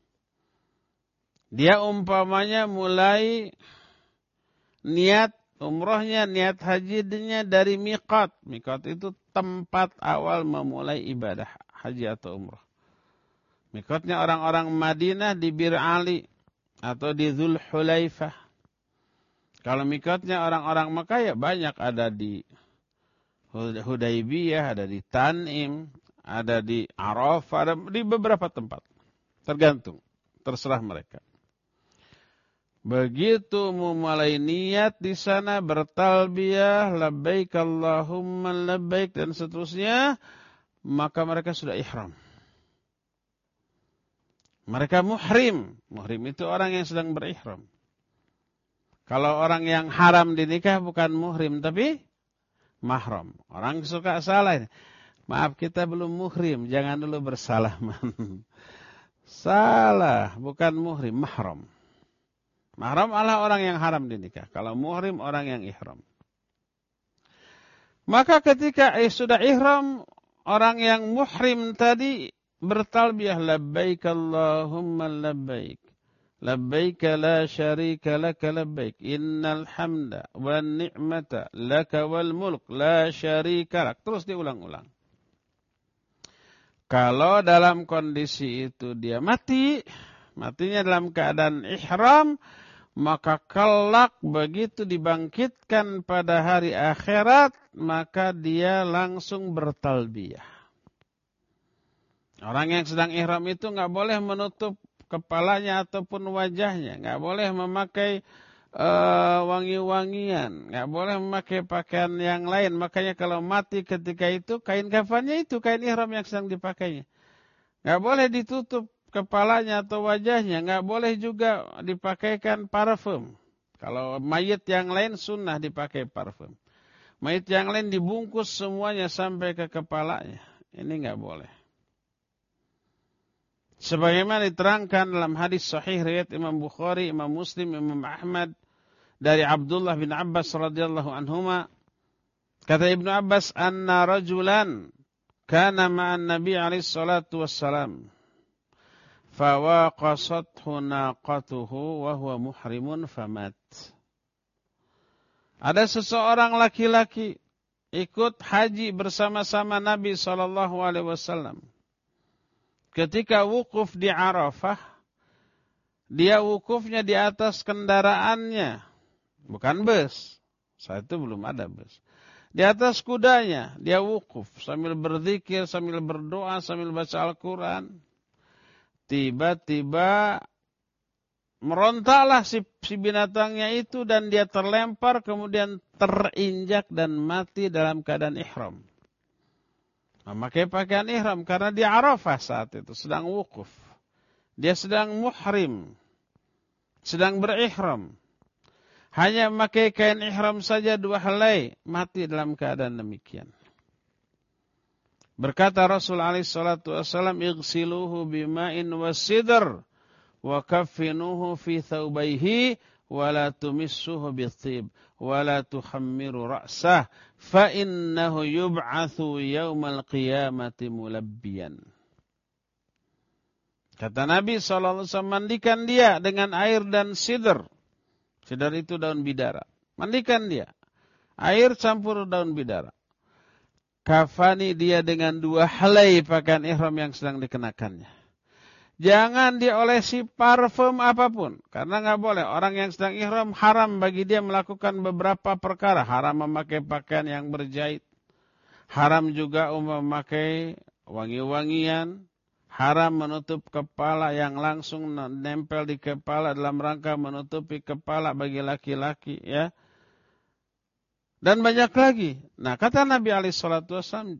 Dia umpamanya mulai niat umrohnya, niat hajinya dari miqat. Miqat itu tempat awal memulai ibadah haji atau umroh. Miqatnya orang-orang Madinah di Bir Ali atau di Dzul Hulaifah. Kalau miqatnya orang-orang Mekah ya banyak, ada di Hudaybiyah, ada di Tanim, ada di Arafah, ada di beberapa tempat. Tergantung, terserah mereka. Begitu memulai niat di sana, bertalbiyah, labbaik Allahumma labbaik dan seterusnya, maka mereka sudah ihram. Mereka muhrim. Muhrim itu orang yang sedang berihram. Kalau orang yang haram dinikah bukan muhrim, tapi mahram. Orang suka salah ini. Maaf, kita belum muhrim, jangan dulu bersalaman. Salah, bukan muhrim, mahram. Mahram adalah orang yang haram dinikah. Kalau muhrim orang yang ihram. Maka ketika eh, sudah ihram, orang yang muhrim tadi bertalbiyah labbaik Allahumma labbaik. Labbaik la syarika laka labbaik. Innal hamda wan ni'mata laka wal mulk la syarika lak. Terus diulang-ulang. Kalau dalam kondisi itu dia mati, matinya dalam keadaan ihram, maka kelak begitu dibangkitkan pada hari akhirat, maka dia langsung bertalbiyah. Orang yang sedang ihram itu nggak boleh menutup kepalanya ataupun wajahnya, nggak boleh memakai uh, wangi-wangian, nggak boleh memakai pakaian yang lain. Makanya kalau mati ketika itu, kain kafannya itu kain ihram yang sedang dipakainya, nggak boleh ditutup kepalanya atau wajahnya, nggak boleh juga dipakaikan parfum. Kalau mayit yang lain sunnah dipakai parfum. Mayit yang lain dibungkus semuanya sampai ke kepalanya. Ini nggak boleh. Sebagaimana diterangkan dalam hadis sahih riwayat Imam Bukhari, Imam Muslim, Imam Ahmad dari Abdullah bin Abbas radhiyallahu anhuma, kata Ibnu Abbas, anna rajulan kana ma'an Nabi alaihi salatu wassalam. Fawaqasathu naqatuhu wa huwa muhrimun famat. Ada seseorang laki-laki ikut haji bersama-sama Nabi sallallahu alaihi wasallam. Ketika wukuf di Arafah, dia wukufnya di atas kendaraannya, bukan bus. Saat itu belum ada bus. Di atas kudanya dia wukuf sambil berzikir, sambil berdoa, sambil baca Al-Qur'an. Tiba-tiba merontaklah si, si binatangnya itu dan dia terlempar kemudian terinjak dan mati dalam keadaan ihram. Memakai pakaian ihram karena di Arafah saat itu sedang wukuf. Dia sedang muhrim, sedang berihram. Hanya memakai kain ihram saja dua helai, mati dalam keadaan demikian. Berkata Rasul alaihi salatu wassalam, "Ighsiluhu bima'in wasidr wa kaffinuhu fi thawbayhi wa la tumissuhu bithib wa la tuhammiru ra'sah fa innahu yub'atsu yaumal qiyamati mulabbiyan." Kata Nabi sallallahu alaihi wasallam, mandikan dia dengan air dan sidr. Sidr itu daun bidara. Mandikan dia. Air campur daun bidara. Kafani dia dengan dua helai pakaian ihram yang sedang dikenakannya. Jangan diolesi parfum apapun. Karena nggak boleh. Orang yang sedang ihram haram bagi dia melakukan beberapa perkara. Haram memakai pakaian yang berjahit. Haram juga memakai wangi-wangian. Haram menutup kepala yang langsung nempel di kepala dalam rangka menutupi kepala bagi laki-laki, ya. Dan banyak lagi. Nah, kata Nabi alaihi salatu wasallam,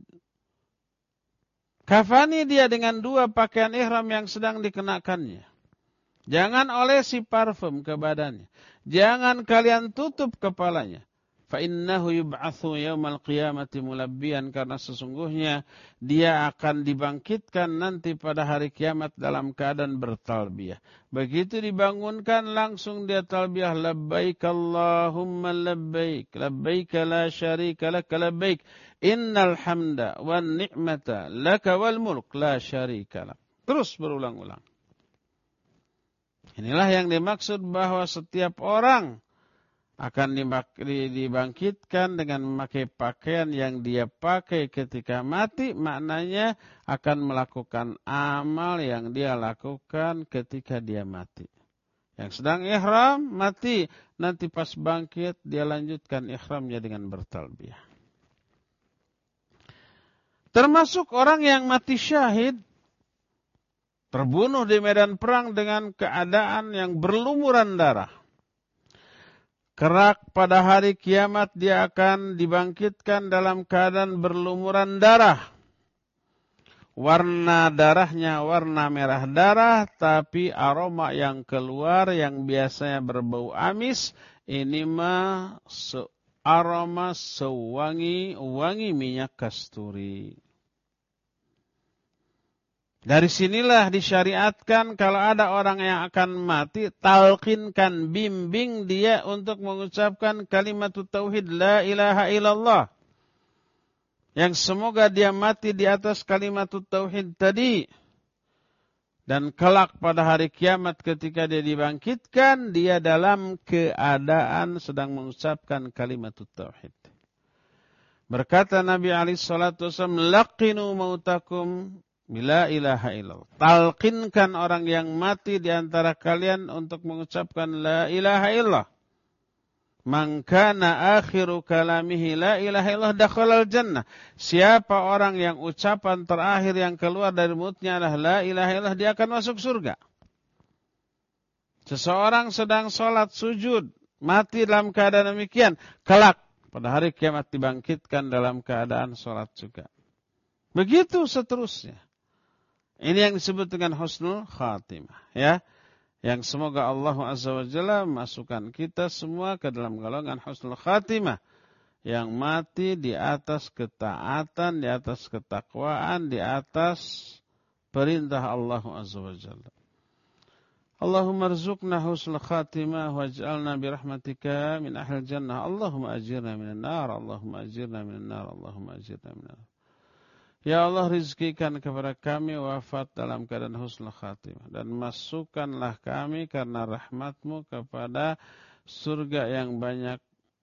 kafani dia dengan dua pakaian ihram yang sedang dikenakannya. Jangan olesi parfum ke badannya. Jangan kalian tutup kepalanya. Fa innahu yub'atsu yaumal qiyamati mulabbiyan, karena sesungguhnya dia akan dibangkitkan nanti pada hari kiamat dalam keadaan bertalbiyah. Begitu dibangunkan langsung dia talbiyah, labbaik Allahumma labbaik, labbaik la syarika lak labbaik, innal hamda wan ni'mata laka wal mulk la syarika lak. Terus berulang-ulang. Inilah yang dimaksud bahwa setiap orang akan dibangkitkan dengan memakai pakaian yang dia pakai ketika mati. Maknanya akan melakukan amal yang dia lakukan ketika dia mati. Yang sedang ihram mati, nanti pas bangkit dia lanjutkan ihramnya dengan bertalbiyah. Termasuk orang yang mati syahid, terbunuh di medan perang dengan keadaan yang berlumuran darah. Kerak pada hari kiamat dia akan dibangkitkan dalam keadaan berlumuran darah. Warna darahnya warna merah darah, tapi aroma yang keluar yang biasanya berbau amis, ini mah se aroma sewangi wangi minyak kasturi. Dari sinilah disyariatkan kalau ada orang yang akan mati, talqinkan, bimbing dia untuk mengucapkan kalimat tauhid la ilaha illallah. Yang semoga dia mati di atas kalimat tauhid tadi. Dan kelak pada hari kiamat ketika dia dibangkitkan, dia dalam keadaan sedang mengucapkan kalimat tauhid. Berkata Nabi alaihi salatu wasallam, laqinu mautakum bila ilaha illallah. Talqinkan orang yang mati di antara kalian untuk mengucapkan la ilaha illallah. Man kana akhiru kalamihi la ilaha illallah dakhalal jannah. Siapa orang yang ucapan terakhir yang keluar dari mulutnya adalah la ilaha illallah, dia akan masuk surga. Seseorang sedang sholat sujud, mati dalam keadaan demikian, kelak pada hari kiamat dibangkitkan dalam keadaan sholat juga. Begitu seterusnya. Ini yang disebut dengan husnul khatimah, ya. Yang semoga Allah Azza wa Jalla masukkan kita semua ke dalam golongan husnul khatimah, yang mati di atas ketaatan, di atas ketakwaan, di atas perintah Allah Azza wa Jalla. Allahumma rzuqna husnul khatimah waj'alna birahmatika min ahlil jannah. Allahumma ajirna minan nar, Allahumma ajirna minan nar, Allahumma ajirna minan nar. Ya Allah, rizkikan kepada kami wafat dalam keadaan husnul khatimah. Dan masukkanlah kami karena rahmat-Mu kepada surga yang banyak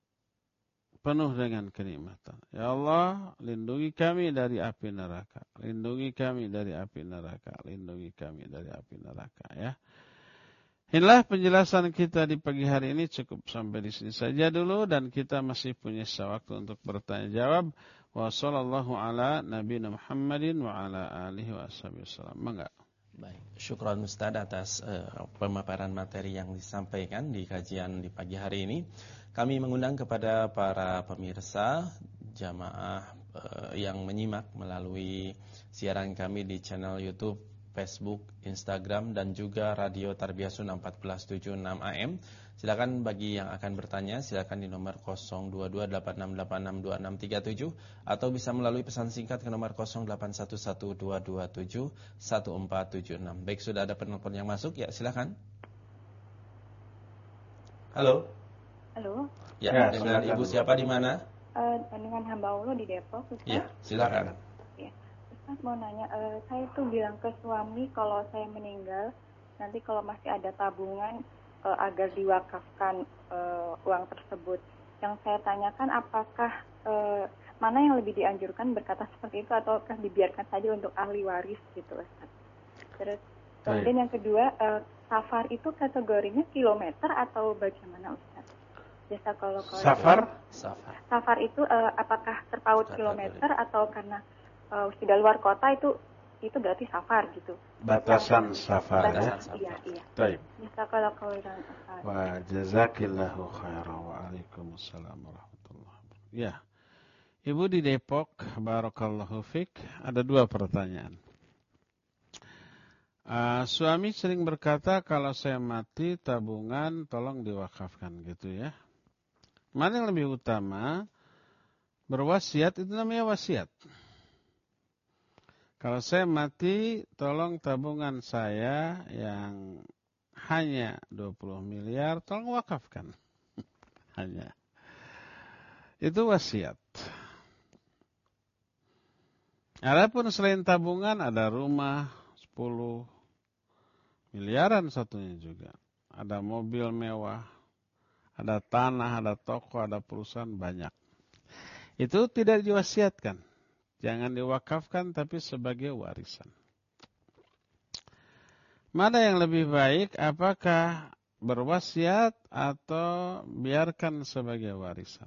penuh dengan kenikmatan. Ya Allah, lindungi kami dari api neraka. Lindungi kami dari api neraka. Lindungi kami dari api neraka, ya. Inilah penjelasan kita di pagi hari ini, cukup sampai di sini saja dulu, dan kita masih punya waktu untuk bertanya jawab. Wa sallallahu ala nabiyina Muhammadin wa ala alihi wa ashabihi wasallam. Mangga. Baik, syukran Ustaz atas uh, pemaparan materi yang disampaikan di kajian di pagi hari ini. Kami mengundang kepada para pemirsa jamaah uh, yang menyimak melalui siaran kami di channel YouTube, Facebook, Instagram, dan juga Radio Tarbiyah Sunnah empat belas tujuh puluh enam A M. Silakan bagi yang akan bertanya, silakan di nomor nol dua dua delapan enam delapan enam dua enam tiga tujuh atau bisa melalui pesan singkat ke nomor nol delapan satu satu dua dua tujuh satu empat tujuh enam. Baik, sudah ada penelpon yang masuk, ya silakan. Halo. Halo. Ya, ya dengan Ibu siapa di mana? Uh, dengan hamba Allah di Depok, Ustaz. Ya, silakan. Ya. Ustaz mau nanya, uh, saya tuh bilang ke suami kalau saya meninggal, nanti kalau masih ada tabungan uh, agar diwakafkan uh, uang tersebut. yang saya tanyakan apakah uh, mana yang lebih dianjurkan berkata seperti itu ataukah dibiarkan saja untuk ahli waris gitu Ustaz. Terus kemudian yang kedua, uh, safar itu kategorinya kilometer atau bagaimana Ustaz? Biasa kalau kalau Safar? Safar. Safar itu uh, apakah terpaut kilometer atau karena uh, sudah luar kota itu itu berarti safar gitu. Batasan safar ya. Batasan, iya, iya. Baik. Biasa kalau kaulan Ustaz. Wa jazakillahu khairan wa alaikumussalam warahmatullahi wabarakatuh. Ya. Ibu di Depok, barakallahu fik, ada dua pertanyaan. Uh, suami sering berkata kalau saya mati tabungan tolong diwakafkan gitu ya. Mana yang lebih utama? Berwasiat itu namanya wasiat. Kalau saya mati tolong tabungan saya yang hanya dua puluh miliar tolong wakafkan. Hanya. Itu wasiat. Adapun selain tabungan ada rumah sepuluh miliaran satunya juga. Ada mobil mewah, ada tanah, ada toko, ada perusahaan banyak. Itu tidak diwasiatkan. Jangan diwakafkan tapi sebagai warisan. Mana yang lebih baik? Apakah berwasiat atau biarkan sebagai warisan?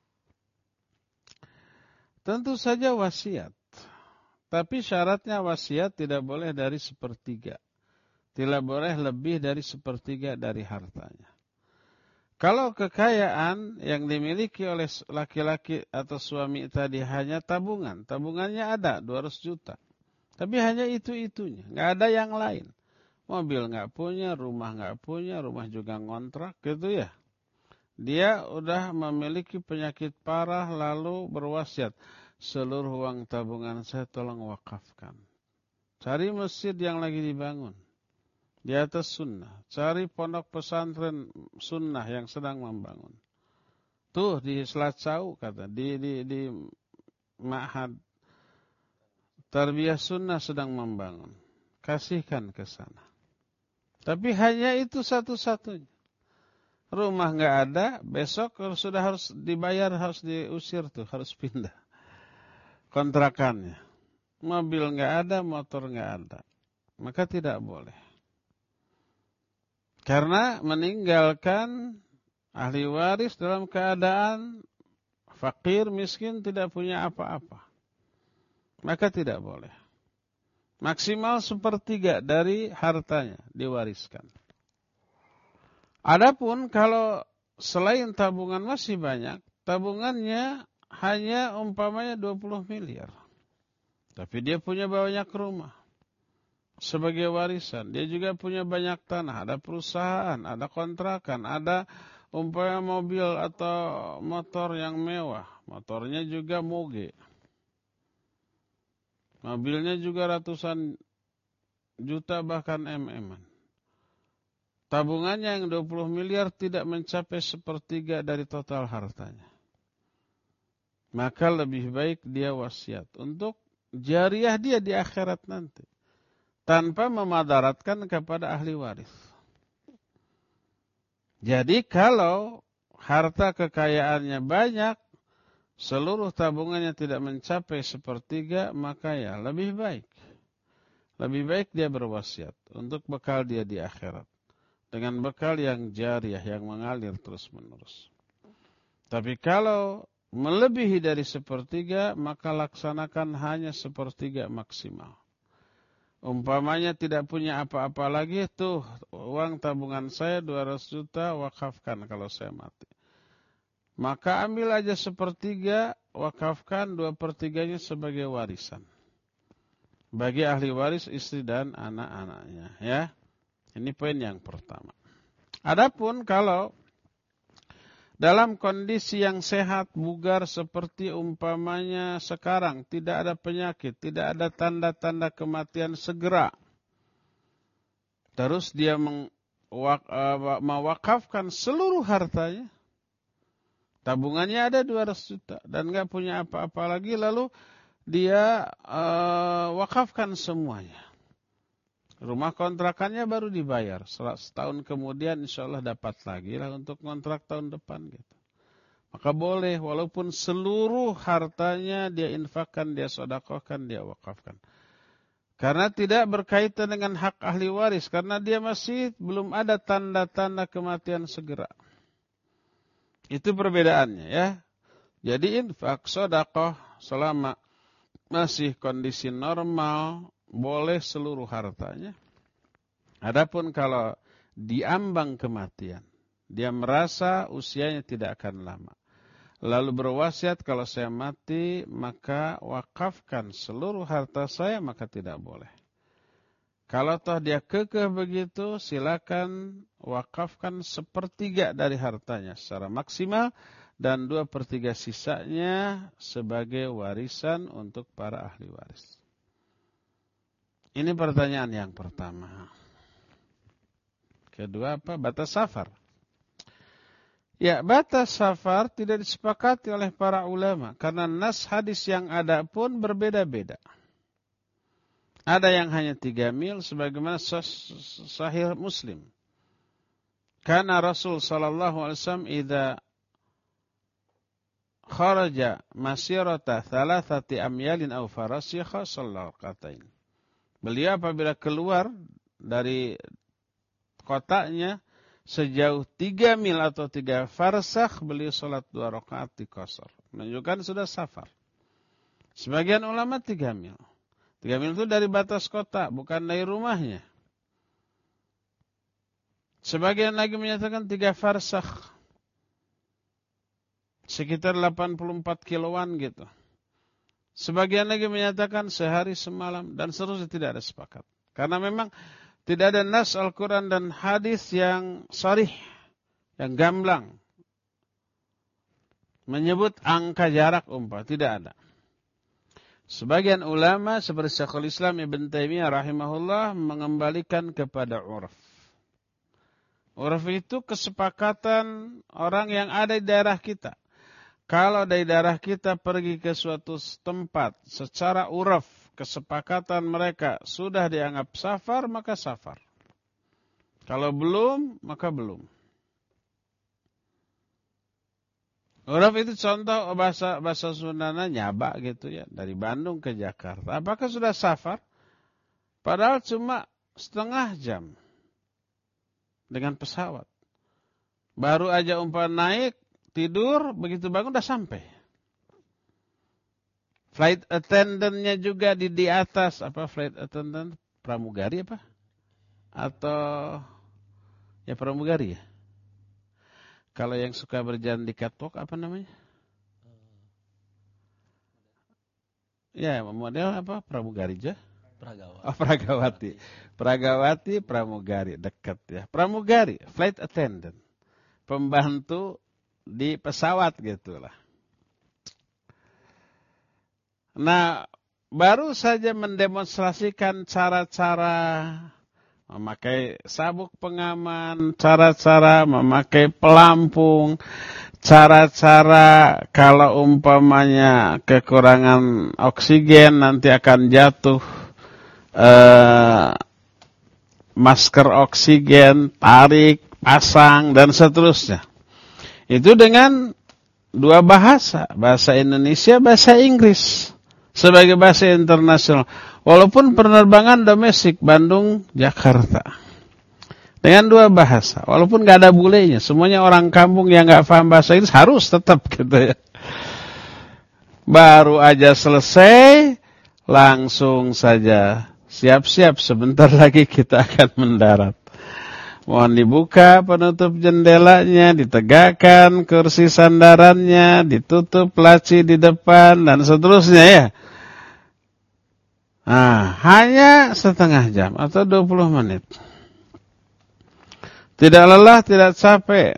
Tentu saja wasiat. Tapi syaratnya wasiat tidak boleh dari sepertiga. Tidak boleh lebih dari sepertiga dari hartanya. Kalau kekayaan yang dimiliki oleh laki-laki atau suami tadi hanya tabungan. Tabungannya ada dua ratus juta. Tapi hanya itu-itunya. Nggak ada yang lain. Mobil nggak punya, rumah nggak punya, rumah juga ngontrak gitu ya. Dia udah memiliki penyakit parah lalu berwasiat. Seluruh uang tabungan saya tolong wakafkan. Cari masjid yang lagi dibangun. Di atas sunnah. Cari pondok pesantren sunnah yang sedang membangun. Tuh di Selacau kata. Di, di, di Ma'had Tarbiyah Sunnah sedang membangun. Kasihkan ke sana. Tapi hanya itu satu-satunya. Rumah nggak ada. Besok sudah harus dibayar. Harus diusir tuh. Harus pindah. Kontrakannya. Mobil nggak ada. Motor nggak ada. Maka tidak boleh. Karena meninggalkan ahli waris dalam keadaan fakir, miskin, tidak punya apa-apa. Maka tidak boleh. Maksimal sepertiga dari hartanya diwariskan. Adapun kalau selain tabungan masih banyak, tabungannya hanya umpamanya dua puluh miliar. Tapi dia punya banyak rumah. Sebagai warisan, dia juga punya banyak tanah, ada perusahaan, ada kontrakan, ada umpamanya mobil atau motor yang mewah, motornya juga moge, mobilnya juga ratusan juta bahkan em-eman. Tabungannya yang dua puluh miliar tidak mencapai sepertiga dari total hartanya. Maka lebih baik dia wasiat untuk jariah dia di akhirat nanti. Tanpa memadaratkan kepada ahli waris. Jadi kalau harta kekayaannya banyak, seluruh tabungannya tidak mencapai sepertiga, maka ya lebih baik. Lebih baik dia berwasiat untuk bekal dia di akhirat. Dengan bekal yang jariah, yang mengalir terus menerus. Tapi kalau melebihi dari sepertiga, maka laksanakan hanya sepertiga maksimal. Umpamanya tidak punya apa-apa lagi, tuh uang tabungan saya dua ratus juta, wakafkan kalau saya mati. Maka ambil aja sepertiga, wakafkan dua pertiganya sebagai warisan. Bagi ahli waris, istri dan anak-anaknya. Ya, ini poin yang pertama. Adapun kalau dalam kondisi yang sehat, bugar seperti umpamanya sekarang, tidak ada penyakit, tidak ada tanda-tanda kematian segera. Terus dia mewak, uh, mewakafkan seluruh hartanya. Tabungannya ada dua ratus juta dan nggak punya apa-apa lagi, lalu dia uh, wakafkan semuanya. Rumah kontrakannya baru dibayar. Setahun kemudian insya Allah dapat lagi lah untuk kontrak tahun depan gitu. maka boleh walaupun seluruh hartanya dia infakkan, dia sedekahkan, dia wakafkan. Karena tidak berkaitan dengan hak ahli waris, karena dia masih belum ada tanda-tanda kematian segera. Itu perbedaannya ya. Jadi infak sedekah selama masih kondisi normal boleh seluruh hartanya. Adapun kalau diambang kematian, dia merasa usianya tidak akan lama, lalu berwasiat kalau saya mati maka wakafkan seluruh harta saya, maka tidak boleh. Kalau toh dia kekeh begitu, silakan wakafkan sepertiga dari hartanya secara maksimal dan dua per tiga sisanya sebagai warisan untuk para ahli waris. Ini pertanyaan yang pertama. Kedua apa? Batas safar. Ya, batas safar tidak disepakati oleh para ulama karena nas hadis yang ada pun berbeda-beda. Ada yang hanya tiga mil sebagaimana sahih Muslim. Karena Rasul sallallahu alaihi wasallam idza kharaja masirata thalathati amyalin aw farasikha sallallahu qatain. Beliau apabila keluar dari kotanya sejauh tiga mil atau tiga farsakh, beliau salat dua rakaat di qasar. Menunjukkan sudah safar. Sebagian ulama tiga mil. tiga mil itu dari batas kota, bukan dari rumahnya. Sebagian lagi menyatakan tiga farsakh. Sekitar delapan puluh empat kiloan gitu. Sebagian lagi menyatakan sehari semalam dan seterusnya, tidak ada sepakat. Karena memang tidak ada nas Al-Quran dan hadis yang sharih, yang gamblang menyebut angka jarak umpah, tidak ada. Sebagian ulama seperti Syekhul Islam Ibn Taimiyah rahimahullah mengembalikan kepada urf. Urf itu kesepakatan orang yang ada di daerah kita. Kalau dari daerah kita pergi ke suatu tempat secara urf, kesepakatan mereka sudah dianggap safar, maka safar. Kalau belum, maka belum. Uraf itu contoh bahasa bahasa Sundana nyaba gitu ya, dari Bandung ke Jakarta. Apakah sudah safar? Padahal cuma setengah jam dengan pesawat. Baru aja umpah naik, tidur, begitu bangun udah sampai. Flight attendant-nya juga di di atas, apa flight attendant pramugari apa? Atau ya pramugari ya? Kalau yang suka berjalan di catwalk apa namanya? Ya, model apa? Pramugari aja? Pragawati. Oh, Pragawati. Pragawati, pramugari, dekat ya. Pramugari, flight attendant. Pembantu di pesawat gitulah. Nah, baru saja mendemonstrasikan cara-cara memakai sabuk pengaman, cara-cara memakai pelampung, cara-cara kalau umpamanya kekurangan oksigen nanti akan jatuh eh, masker oksigen, tarik, pasang, dan seterusnya. Itu dengan dua bahasa, bahasa Indonesia, bahasa Inggris sebagai bahasa internasional. Walaupun penerbangan domestik Bandung Jakarta dengan dua bahasa, walaupun nggak ada bulenya, semuanya orang kampung yang nggak paham bahasa Inggris harus tetap gitu ya. Baru aja selesai, langsung saja siap-siap sebentar lagi kita akan mendarat. Mohon dibuka penutup jendelanya, ditegakkan kursi sandarannya, ditutup laci di depan dan seterusnya ya. Nah, hanya setengah jam atau dua puluh menit. Tidak lelah, tidak capek.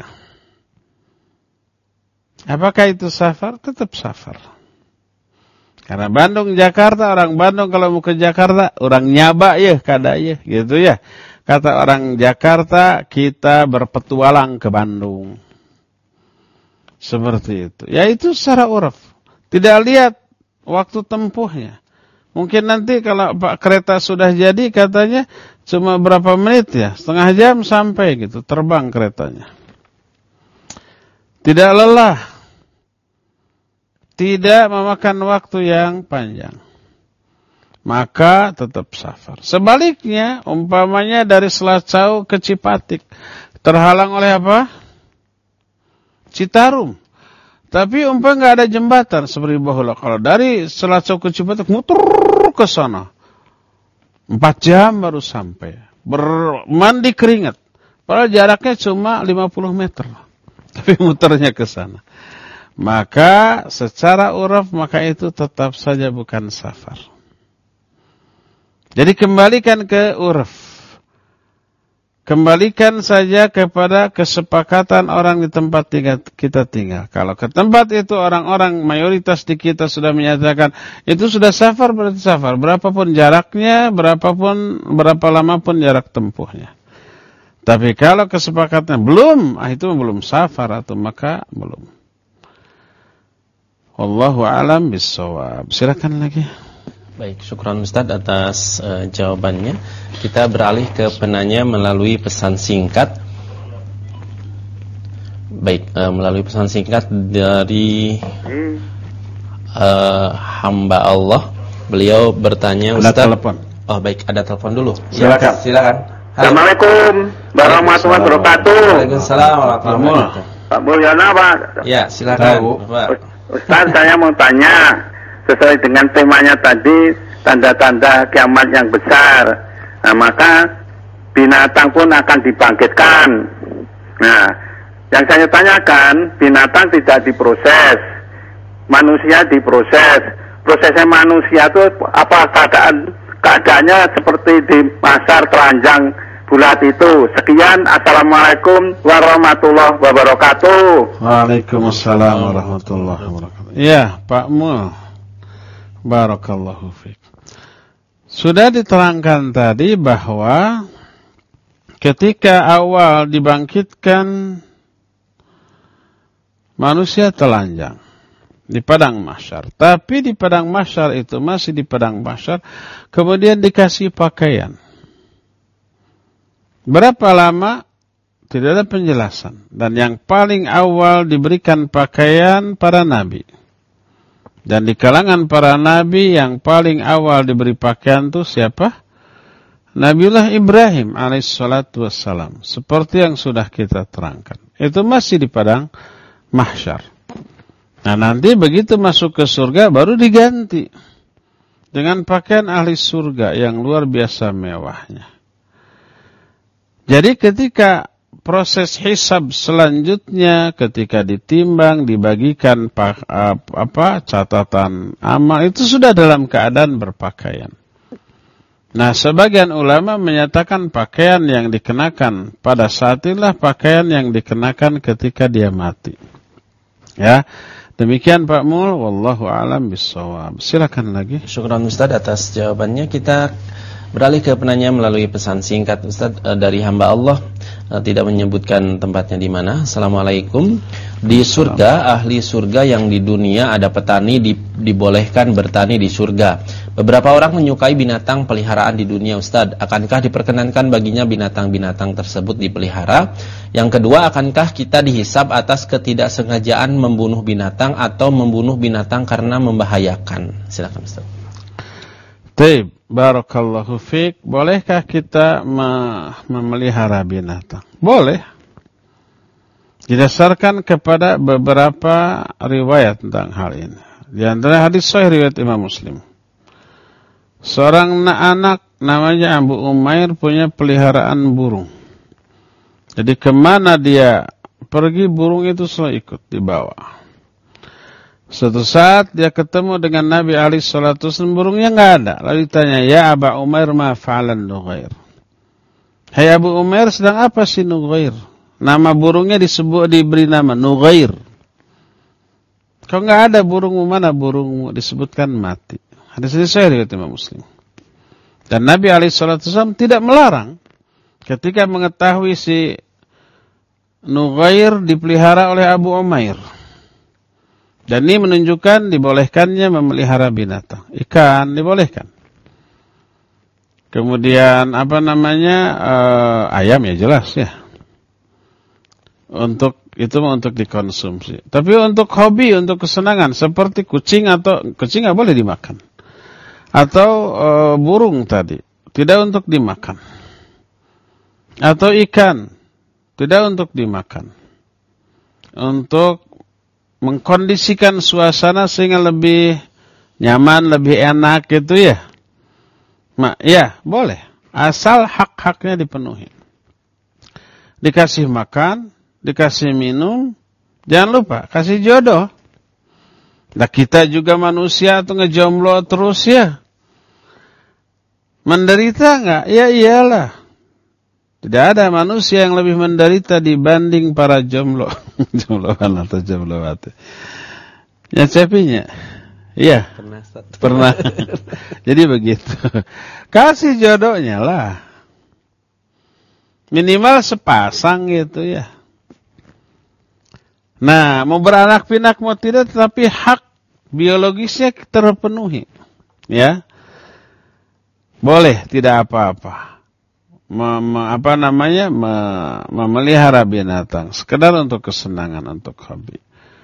Apakah itu safar? Tetap safar. Karena Bandung, Jakarta, orang Bandung kalau mau ke Jakarta, orang nyaba ya, kada ya, gitu ya. Kata orang Jakarta, kita berpetualang ke Bandung. Seperti itu. Ya itu secara uruf. Tidak lihat waktu tempuhnya. Mungkin nanti kalau Pak kereta sudah jadi katanya cuma berapa menit ya, setengah jam sampai gitu terbang keretanya. Tidak lelah, tidak memakan waktu yang panjang, maka tetap safar. Sebaliknya, umpamanya dari Selacau ke Cipatik, terhalang oleh apa? Citarum. Tapi umpamanya nggak ada jembatan seperti bahula. Kalau dari Selacau ke Cipatik, muter ke sana, empat jam baru sampai. Bermandi keringat. Padahal jaraknya cuma lima puluh meter. Tapi muternya ke sana. Maka secara uraf, maka itu tetap saja bukan safar. Jadi kembalikan ke uraf. Kembalikan saja kepada kesepakatan orang di tempat kita tinggal. Kalau ke tempat itu orang-orang mayoritas di kita sudah menyatakan itu sudah safar, berarti safar. Berapapun jaraknya, berapapun berapa lama pun jarak tempuhnya. Tapi kalau kesepakatannya belum, ah itu belum safar atau maka belum. Wallahu a'lam bissawab. Silakan lagi. Baik, syukran Ustaz atas uh, jawabannya. Kita beralih ke penanya melalui pesan singkat. Baik, uh, melalui pesan singkat dari uh, hamba Allah. Beliau bertanya, Ustaz. Ada telepon. Oh, baik, ada telepon dulu. Silakan. Ya, silakan. Assalamualaikum warahmatullahi wabarakatuh. Waalaikumsalam warahmatullahi wabarakatuh. Pak Mulyana, Pak. Ya, silakan, Pak. Ustaz, saya mau tanya sesuai dengan temanya tadi, tanda-tanda kiamat yang besar. Nah, maka binatang pun akan dibangkitkan. Nah, yang saya tanyakan, binatang tidak diproses, manusia diproses. Prosesnya manusia itu apa keadaan keadaannya seperti di pasar keranjang bulat itu. Sekian, assalamualaikum warahmatullahi wabarakatuh. Waalaikumsalam warahmatullahi wabarakatuh. Ya, Pak Mul. Barakallahu fiik. Sudah diterangkan tadi bahwa ketika awal dibangkitkan manusia telanjang di padang mahsyar. Tapi di padang mahsyar itu masih di padang mahsyar, kemudian dikasih pakaian. Berapa lama? Tidak ada penjelasan. Dan yang paling awal diberikan pakaian para nabi. Dan di kalangan para nabi yang paling awal diberi pakaian itu siapa? Nabiullah Ibrahim alaihissalatu wassalam. Seperti yang sudah kita terangkan. Itu masih di padang mahsyar. Nah, nanti begitu masuk ke surga baru diganti dengan pakaian ahli surga yang luar biasa mewahnya. Jadi ketika proses hisab selanjutnya, ketika ditimbang, dibagikan apa catatan amal, itu sudah dalam keadaan berpakaian. Nah, sebagian ulama menyatakan pakaian yang dikenakan pada saat itulah pakaian yang dikenakan ketika dia mati. Ya, demikian Pak Mul, wallahu a'lam bissawab. Silakan lagi. Syukran Ustaz atas jawabannya. Kita beralih ke penanya melalui pesan singkat Ustaz dari hamba Allah. Tidak menyebutkan tempatnya di mana. Assalamualaikum. Di surga, ahli surga yang di dunia ada petani di, dibolehkan bertani di surga. Beberapa orang menyukai binatang peliharaan di dunia Ustaz. Akankah diperkenankan baginya binatang-binatang tersebut dipelihara? Yang kedua, akankah kita dihisab atas ketidaksengajaan membunuh binatang atau membunuh binatang karena membahayakan? Silakan Ustaz. Baik, barakallahu fiik. Bolehkah kita memelihara binatang? Boleh. Didasarkan kepada beberapa riwayat tentang hal ini. Di antara hadis sahih riwayat Imam Muslim. Seorang anak namanya Abu Umair punya peliharaan burung. Jadi kemana dia pergi, burung itu selalu ikut dibawa. Suatu saat dia ketemu dengan Nabi alaihi salatu wasallam, burungnya enggak ada. Lalu ditanya, "Ya Aba Umair, ma fa'alan Nughair?" Hai Abu Umair, sedang apa si Nughair? Nama burungnya disebut diberi nama Nughair. Kalau enggak ada burungmu, mana burungmu? Disebutkan mati. Hadis ini sahih riwayat Imam Muslim. Dan Nabi alaihi salatu wasallam tidak melarang ketika mengetahui si Nughair dipelihara oleh Abu Umair. Dan ini menunjukkan dibolehkannya memelihara binatang. Ikan dibolehkan. Kemudian apa namanya, uh, ayam ya jelas ya. Untuk itu untuk dikonsumsi. Tapi untuk hobi, untuk kesenangan seperti kucing atau kucing nggak boleh dimakan. Atau e, burung tadi tidak untuk dimakan. Atau ikan tidak untuk dimakan. Untuk mengkondisikan suasana sehingga lebih nyaman, lebih enak gitu ya. Ma, ya, boleh. Asal hak-haknya dipenuhi. Dikasih makan, dikasih minum, jangan lupa kasih jodoh. Nah, kita juga manusia tuh ngejomblo terus ya. Menderita enggak? Ya iyalah. Tidak ada manusia yang lebih menderita dibanding para jomblo. Jombloan atau jomblowati. Ya cepinya. Iya. Pernah. Pernah. Jadi begitu. Kasih jodohnya lah. Minimal sepasang gitu ya. Nah, mau beranak pinak mau tidak, tetapi hak biologisnya terpenuhi. Ya. Boleh, tidak apa-apa. Mem, apa namanya? Memelihara binatang. Sekedar untuk kesenangan, untuk hobi.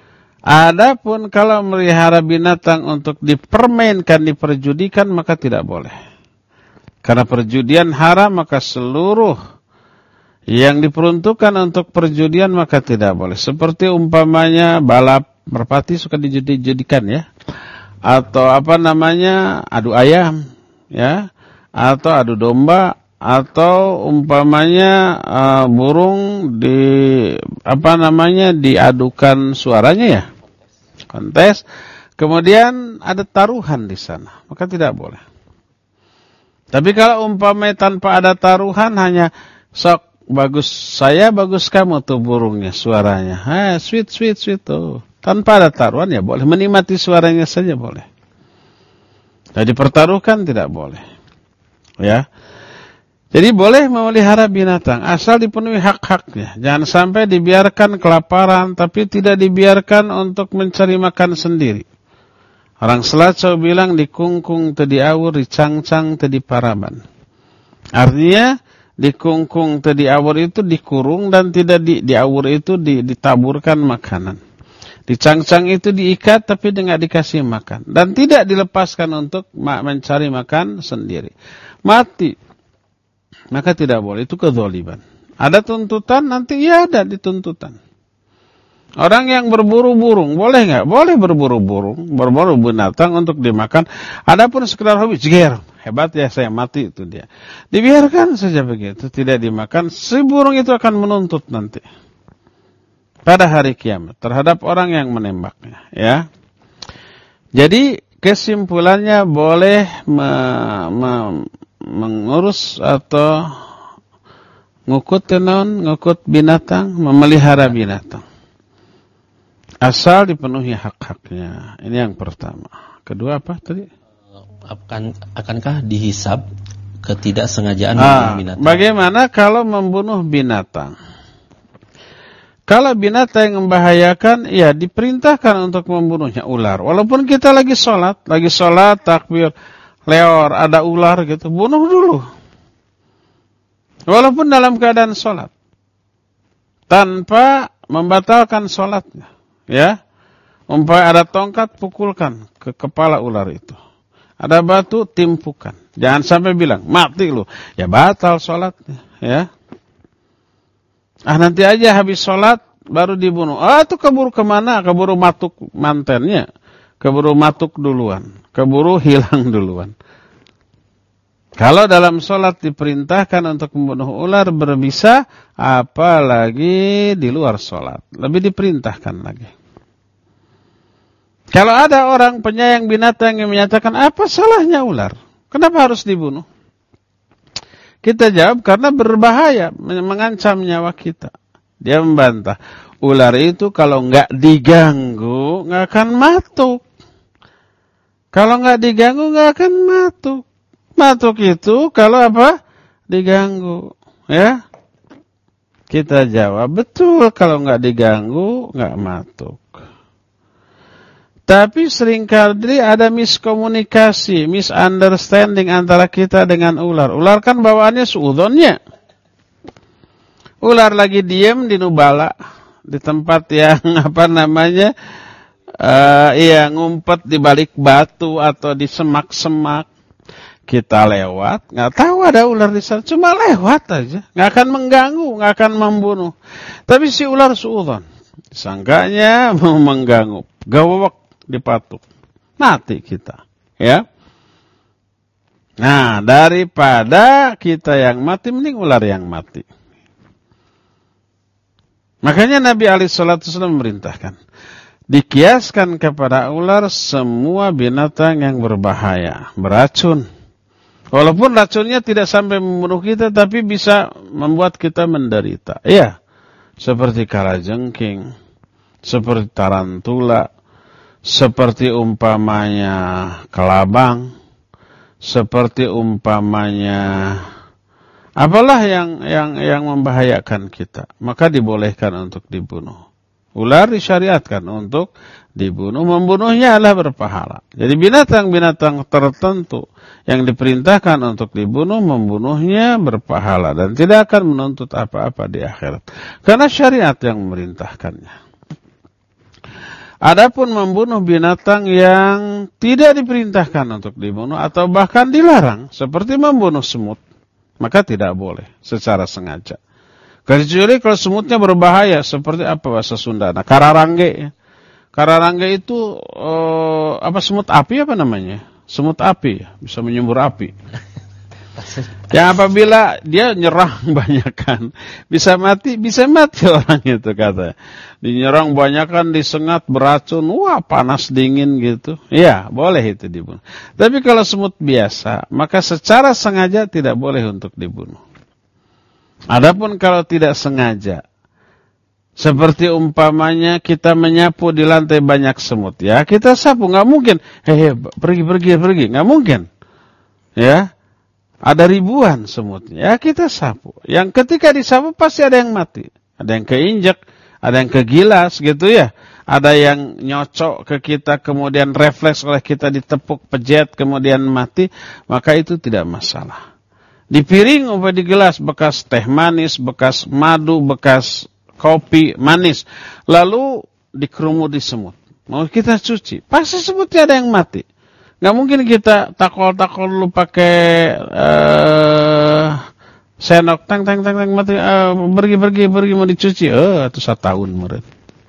Adapun kalau melihara binatang untuk dipermainkan, diperjudikan, maka tidak boleh. Karena perjudian haram, maka seluruh yang diperuntukkan untuk perjudian maka tidak boleh. Seperti umpamanya balap merpati suka dijudi-judikan ya. Atau apa namanya adu ayam ya. Atau adu domba. Atau umpamanya uh, burung di apa namanya diadukan suaranya ya. Kontes. Kemudian ada taruhan di sana. Maka tidak boleh. Tapi kalau umpamanya tanpa ada taruhan hanya sok bagus saya, bagus kamu tuh burungnya, suaranya. Ha, sweet, sweet, sweet tuh. Tanpa ada taruhan ya boleh. Menikmati suaranya saja boleh. Jadi pertaruhkan tidak boleh. Ya. Jadi boleh memelihara binatang. Asal dipenuhi hak-haknya. Jangan sampai dibiarkan kelaparan. Tapi tidak dibiarkan untuk mencari makan sendiri. Orang Selacau bilang dikungkung, tadi awur, dicangcang, tadi paraban. Artinya dikungkung tadi awur itu dikurung dan tidak di, di awur itu di, ditaburkan makanan. Dicangcang itu diikat tapi tidak dikasih makan. Dan tidak dilepaskan untuk mencari makan sendiri. Mati. Maka tidak boleh. Itu kezaliman. Ada tuntutan nanti ya ada dituntutan. Orang yang berburu burung boleh nggak? Boleh berburu burung, berburu binatang untuk dimakan. Adapun sekedar hobi, jeger. Hebat ya saya mati itu dia. Dibiarkan saja begitu, tidak dimakan. Si burung itu akan menuntut nanti pada hari kiamat terhadap orang yang menembaknya. Ya. Jadi kesimpulannya boleh me, me, mengurus atau ngukut tenon, ngukut binatang, memelihara binatang. Asal dipenuhi hak-haknya. Ini yang pertama. Kedua apa tadi? Akan, akankah dihisab ketidaksengajaan ah, membunuh binatang? Bagaimana kalau membunuh binatang? Kalau binatang yang membahayakan, ya diperintahkan untuk membunuhnya. Ular. Walaupun kita lagi sholat, lagi sholat, takbir, leor, ada ular gitu, bunuh dulu. Walaupun dalam keadaan sholat. Tanpa membatalkan sholatnya. Ya. Umpamanya ada tongkat, pukulkan ke kepala ular itu. Ada batu, timpukan. Jangan sampai bilang, mati lu. Ya batal sholatnya. Ya. Ah nanti aja habis sholat, baru dibunuh. Ah itu keburu kemana? Keburu matuk mantennya. Keburu matuk duluan. Keburu hilang duluan. Kalau dalam sholat diperintahkan untuk membunuh ular berbisa, apalagi di luar sholat. Lebih diperintahkan lagi. Kalau ada orang penyayang binatang yang menyatakan, apa salahnya ular? Kenapa harus dibunuh? Kita jawab, karena berbahaya, mengancam nyawa kita. Dia membantah, ular itu kalau nggak diganggu, nggak akan matuk. Kalau nggak diganggu, nggak akan matuk. Matuk itu kalau apa? Diganggu. Ya. Kita jawab, betul, kalau nggak diganggu, nggak matuk. Tapi seringkali ada miskomunikasi, misunderstanding antara kita dengan ular. Ular kan bawaannya suudonnya. Ular lagi diem di nubala, di tempat yang apa namanya, uh, iya ngumpet di balik batu atau di semak-semak. Kita lewat, nggak tahu ada ular di sana, cuma lewat aja, nggak akan mengganggu, nggak akan membunuh. Tapi si ular suudzon, sangkanya mau mengganggu, gawak dipatuk, mati kita, ya. Nah, daripada kita yang mati, mending ular yang mati. Makanya Nabi alaihi salatu wasallam memerintahkan, dikiaskan kepada ular semua binatang yang berbahaya, beracun. Walaupun racunnya tidak sampai membunuh kita, tapi bisa membuat kita menderita. Iya, seperti kalajengking, seperti tarantula, seperti umpamanya kelabang, seperti umpamanya apalah yang yang yang membahayakan kita, maka dibolehkan untuk dibunuh. Ular disyariatkan untuk dibunuh, membunuhnya adalah berpahala. Jadi binatang-binatang tertentu yang diperintahkan untuk dibunuh, membunuhnya berpahala dan tidak akan menuntut apa-apa di akhirat. Karena syariat yang memerintahkannya. Adapun membunuh binatang yang tidak diperintahkan untuk dibunuh atau bahkan dilarang, seperti membunuh semut, maka tidak boleh secara sengaja. Kecuali kalau semutnya berbahaya, seperti apa bahasa Sunda? Nah, kararangge. Kararangge itu uh, apa semut api apa namanya? Semut api, bisa menyembur api. Yang apabila dia nyerang banyakan, bisa mati, bisa mati orang itu kata. Dinyerang banyakan, disengat, beracun, wah panas dingin gitu. Iya, boleh itu dibunuh. Tapi kalau semut biasa, maka secara sengaja tidak boleh untuk dibunuh. Adapun kalau tidak sengaja, seperti umpamanya kita menyapu di lantai banyak semut, ya kita sapu, nggak mungkin, hehe pergi pergi pergi, nggak mungkin, ya ada ribuan semutnya, ya kita sapu. Yang ketika disapu pasti ada yang mati, ada yang keinjak, ada yang kegilas gitu ya, ada yang nyocok ke kita kemudian refleks oleh kita ditepuk pejet kemudian mati, maka itu tidak masalah. Di piring atau di gelas bekas teh manis, bekas madu, bekas kopi manis. Lalu dikerumut di semut. Mau kita cuci, pasti semutnya ada yang mati. Nggak mungkin kita takol-takol dulu pakai uh, senok, tang tang tang tang mati, uh, pergi pergi pergi mau dicuci, eh uh, itu satu tahun murid.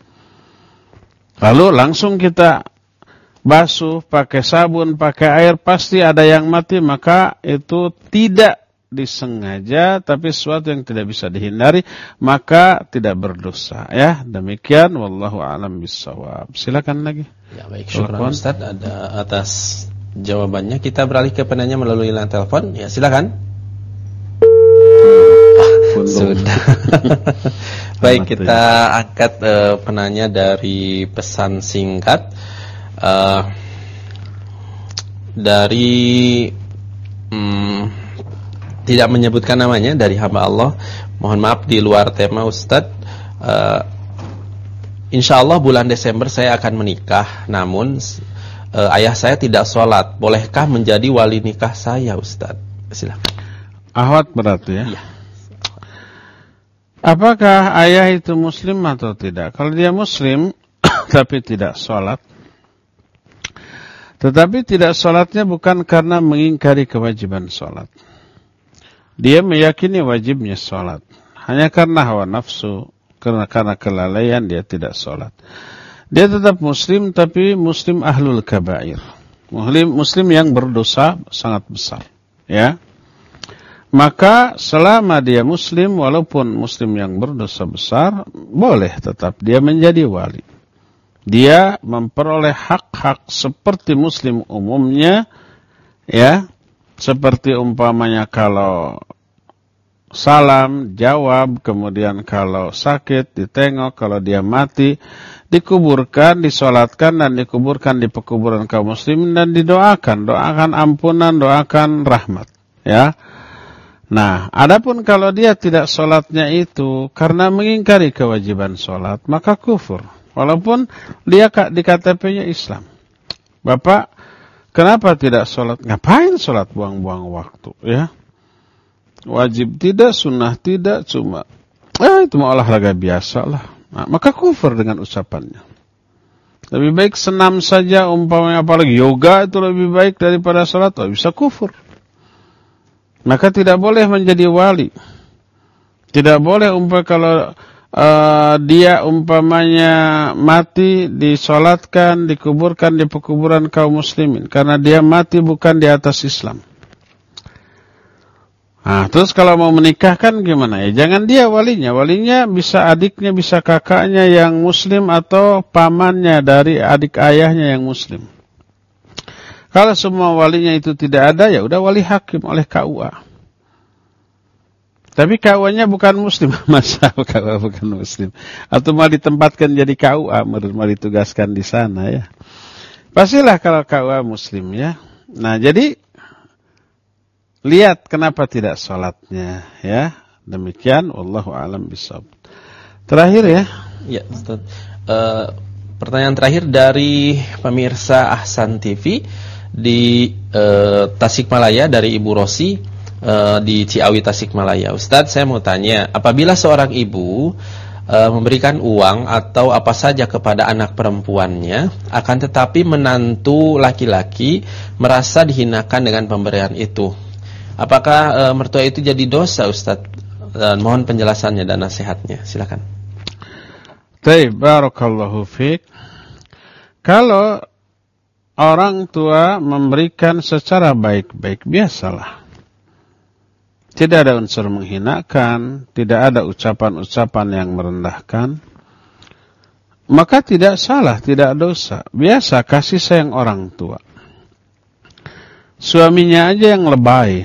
Lalu langsung kita basuh pakai sabun, pakai air, pasti ada yang mati, maka itu tidak disengaja, tapi sesuatu yang tidak bisa dihindari, maka tidak berdosa. Ya, demikian. Wallahu a'lam bishawab. Silakan lagi. Ya, baik. Syukran Ustaz ada atas jawabannya. Kita beralih ke penanya melalui line telepon. Ya, silakan. Ah, sudah. Baik, kita angkat uh, penanya dari pesan singkat uh, dari um, tidak menyebutkan namanya, dari hamba Allah. Mohon maaf di luar tema Ustadz. uh, Insya Allah bulan Desember saya akan menikah. Namun uh, ayah saya tidak sholat. Bolehkah menjadi wali nikah saya Ustadz? Silakan. Ahwat berarti ya, ya. Apakah ayah itu muslim atau tidak? Kalau dia muslim tapi tidak sholat, tetapi tidak sholatnya bukan karena mengingkari kewajiban sholat. Dia meyakini wajibnya sholat, hanya karena hawa nafsu, karena karena kelalaian dia tidak sholat. Dia tetap muslim, tapi muslim ahlul kabair, muslim muslim yang berdosa sangat besar. Ya, maka selama dia muslim, walaupun muslim yang berdosa besar, boleh tetap dia menjadi wali. Dia memperoleh hak-hak seperti muslim umumnya, ya. Seperti umpamanya kalau salam, jawab, kemudian kalau sakit, ditengok, kalau dia mati, dikuburkan, disolatkan, dan dikuburkan di pekuburan kaum muslimin, dan didoakan, doakan ampunan, doakan rahmat. Ya. Nah, adapun kalau dia tidak solatnya itu karena mengingkari kewajiban solat, maka kufur. Walaupun dia di K T P-nya Islam. Bapak, kenapa tidak sholat? Ngapain sholat buang-buang waktu, ya? Wajib tidak, sunnah tidak, cuma, ya itu mah olahraga biasa lah. Nah, maka kufur dengan ucapannya. Lebih baik senam saja, umpamanya apalagi yoga itu lebih baik daripada salat, oh, bisa kufur. Maka tidak boleh menjadi wali. Tidak boleh umpamanya kalau uh, dia umpamanya mati disolatkan, dikuburkan di pekuburan kaum muslimin. Karena dia mati bukan di atas Islam. Nah, terus kalau mau menikahkan gimana? Ya jangan dia walinya. Walinya bisa adiknya, bisa kakaknya yang muslim atau pamannya dari adik ayahnya yang muslim. Kalau semua walinya itu tidak ada, ya udah wali hakim oleh K U A. Tapi K U A-nya bukan muslim, masa K U A bukan muslim. Atau mau ditempatkan jadi K U A, mau ditugaskan di sana ya. Pastilah kalau K U A muslim ya. Nah, jadi lihat kenapa tidak sholatnya ya. Demikian wallahu a'lam bishawab. Terakhir ya. Ya, Ustaz. Uh, pertanyaan terakhir dari pemirsa Ahsan T V di uh, Tasikmalaya dari Ibu Rosi uh, di Ciawi Tasikmalaya. Ustaz, saya mau tanya, apabila seorang ibu uh, memberikan uang atau apa saja kepada anak perempuannya, akan tetapi menantu laki-laki merasa dihinakan dengan pemberian itu, apakah uh, mertua itu jadi dosa, Ustaz? Dan mohon penjelasannya dan nasihatnya. Silakan. Baik, barakallahu fiik. Kalau orang tua memberikan secara baik-baik, biasalah. Tidak ada unsur menghinakan, tidak ada ucapan-ucapan yang merendahkan. Maka tidak salah, tidak dosa. Biasa kasih sayang orang tua. Suaminya aja yang lebay.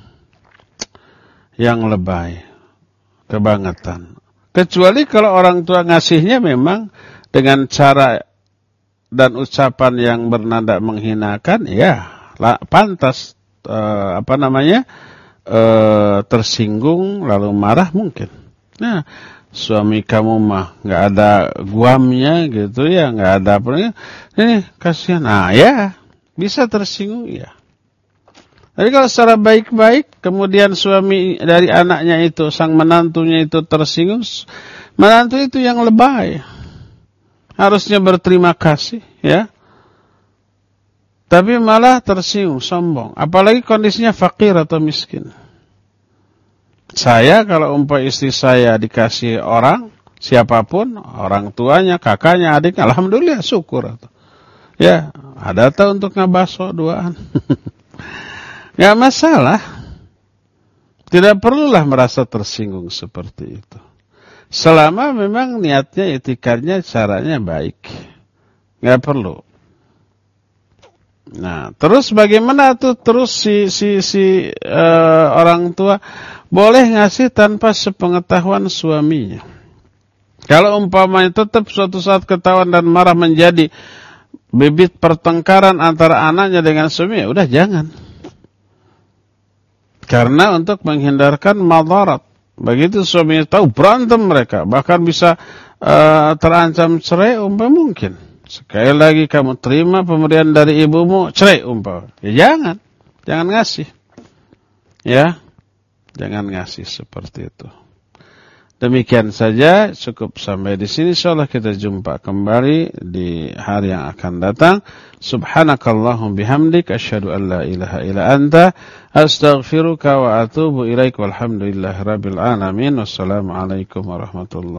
Yang lebay. Kebangetan. Kecuali kalau orang tua ngasihnya memang dengan cara dan ucapan yang bernada menghinakan, ya pantas uh, apa namanya uh, tersinggung lalu marah mungkin. Nah, suami kamu mah nggak ada guamnya gitu ya, nggak ada apa, ini kasihan. Nah ya bisa tersinggung ya. Tapi kalau secara baik-baik, kemudian suami dari anaknya itu, sang menantunya itu tersinggung, menantu itu yang lebay. Harusnya berterima kasih, ya. Tapi malah tersinggung, sombong. Apalagi kondisinya fakir atau miskin. Saya kalau umpah istri saya dikasih orang, siapapun, orang tuanya, kakaknya, adiknya, alhamdulillah, syukur. Ya, ada tahu untuk ngabaso duaan. Gak masalah. Tidak perlulah merasa tersinggung seperti itu. Selama memang niatnya, itikadnya, caranya baik. Gak perlu. Nah, terus bagaimana tuh terus si si si uh, orang tua boleh ngasih tanpa sepengetahuan suaminya. Kalau umpamanya tetap suatu saat ketahuan dan marah menjadi bibit pertengkaran antara anaknya dengan suaminya, udah jangan. Karena untuk menghindarkan madarat. Begitu suaminya tahu, berantem mereka. Bahkan bisa uh, terancam cerai, umpah mungkin. Sekali lagi kamu terima pemberian dari ibumu, cerai umpah. Ya jangan. Jangan ngasih. Ya. Jangan ngasih seperti itu. Demikian saja, cukup sampai di sini. Insyaallah kita jumpa kembali di hari yang akan datang. Subhanakallahum bihamdik, asyhadu an la ilaha illa anta, astaghfiruka wa atubu ilaik, walhamdulillahi rabbil alamin. Wassalamualaikum warahmatullahi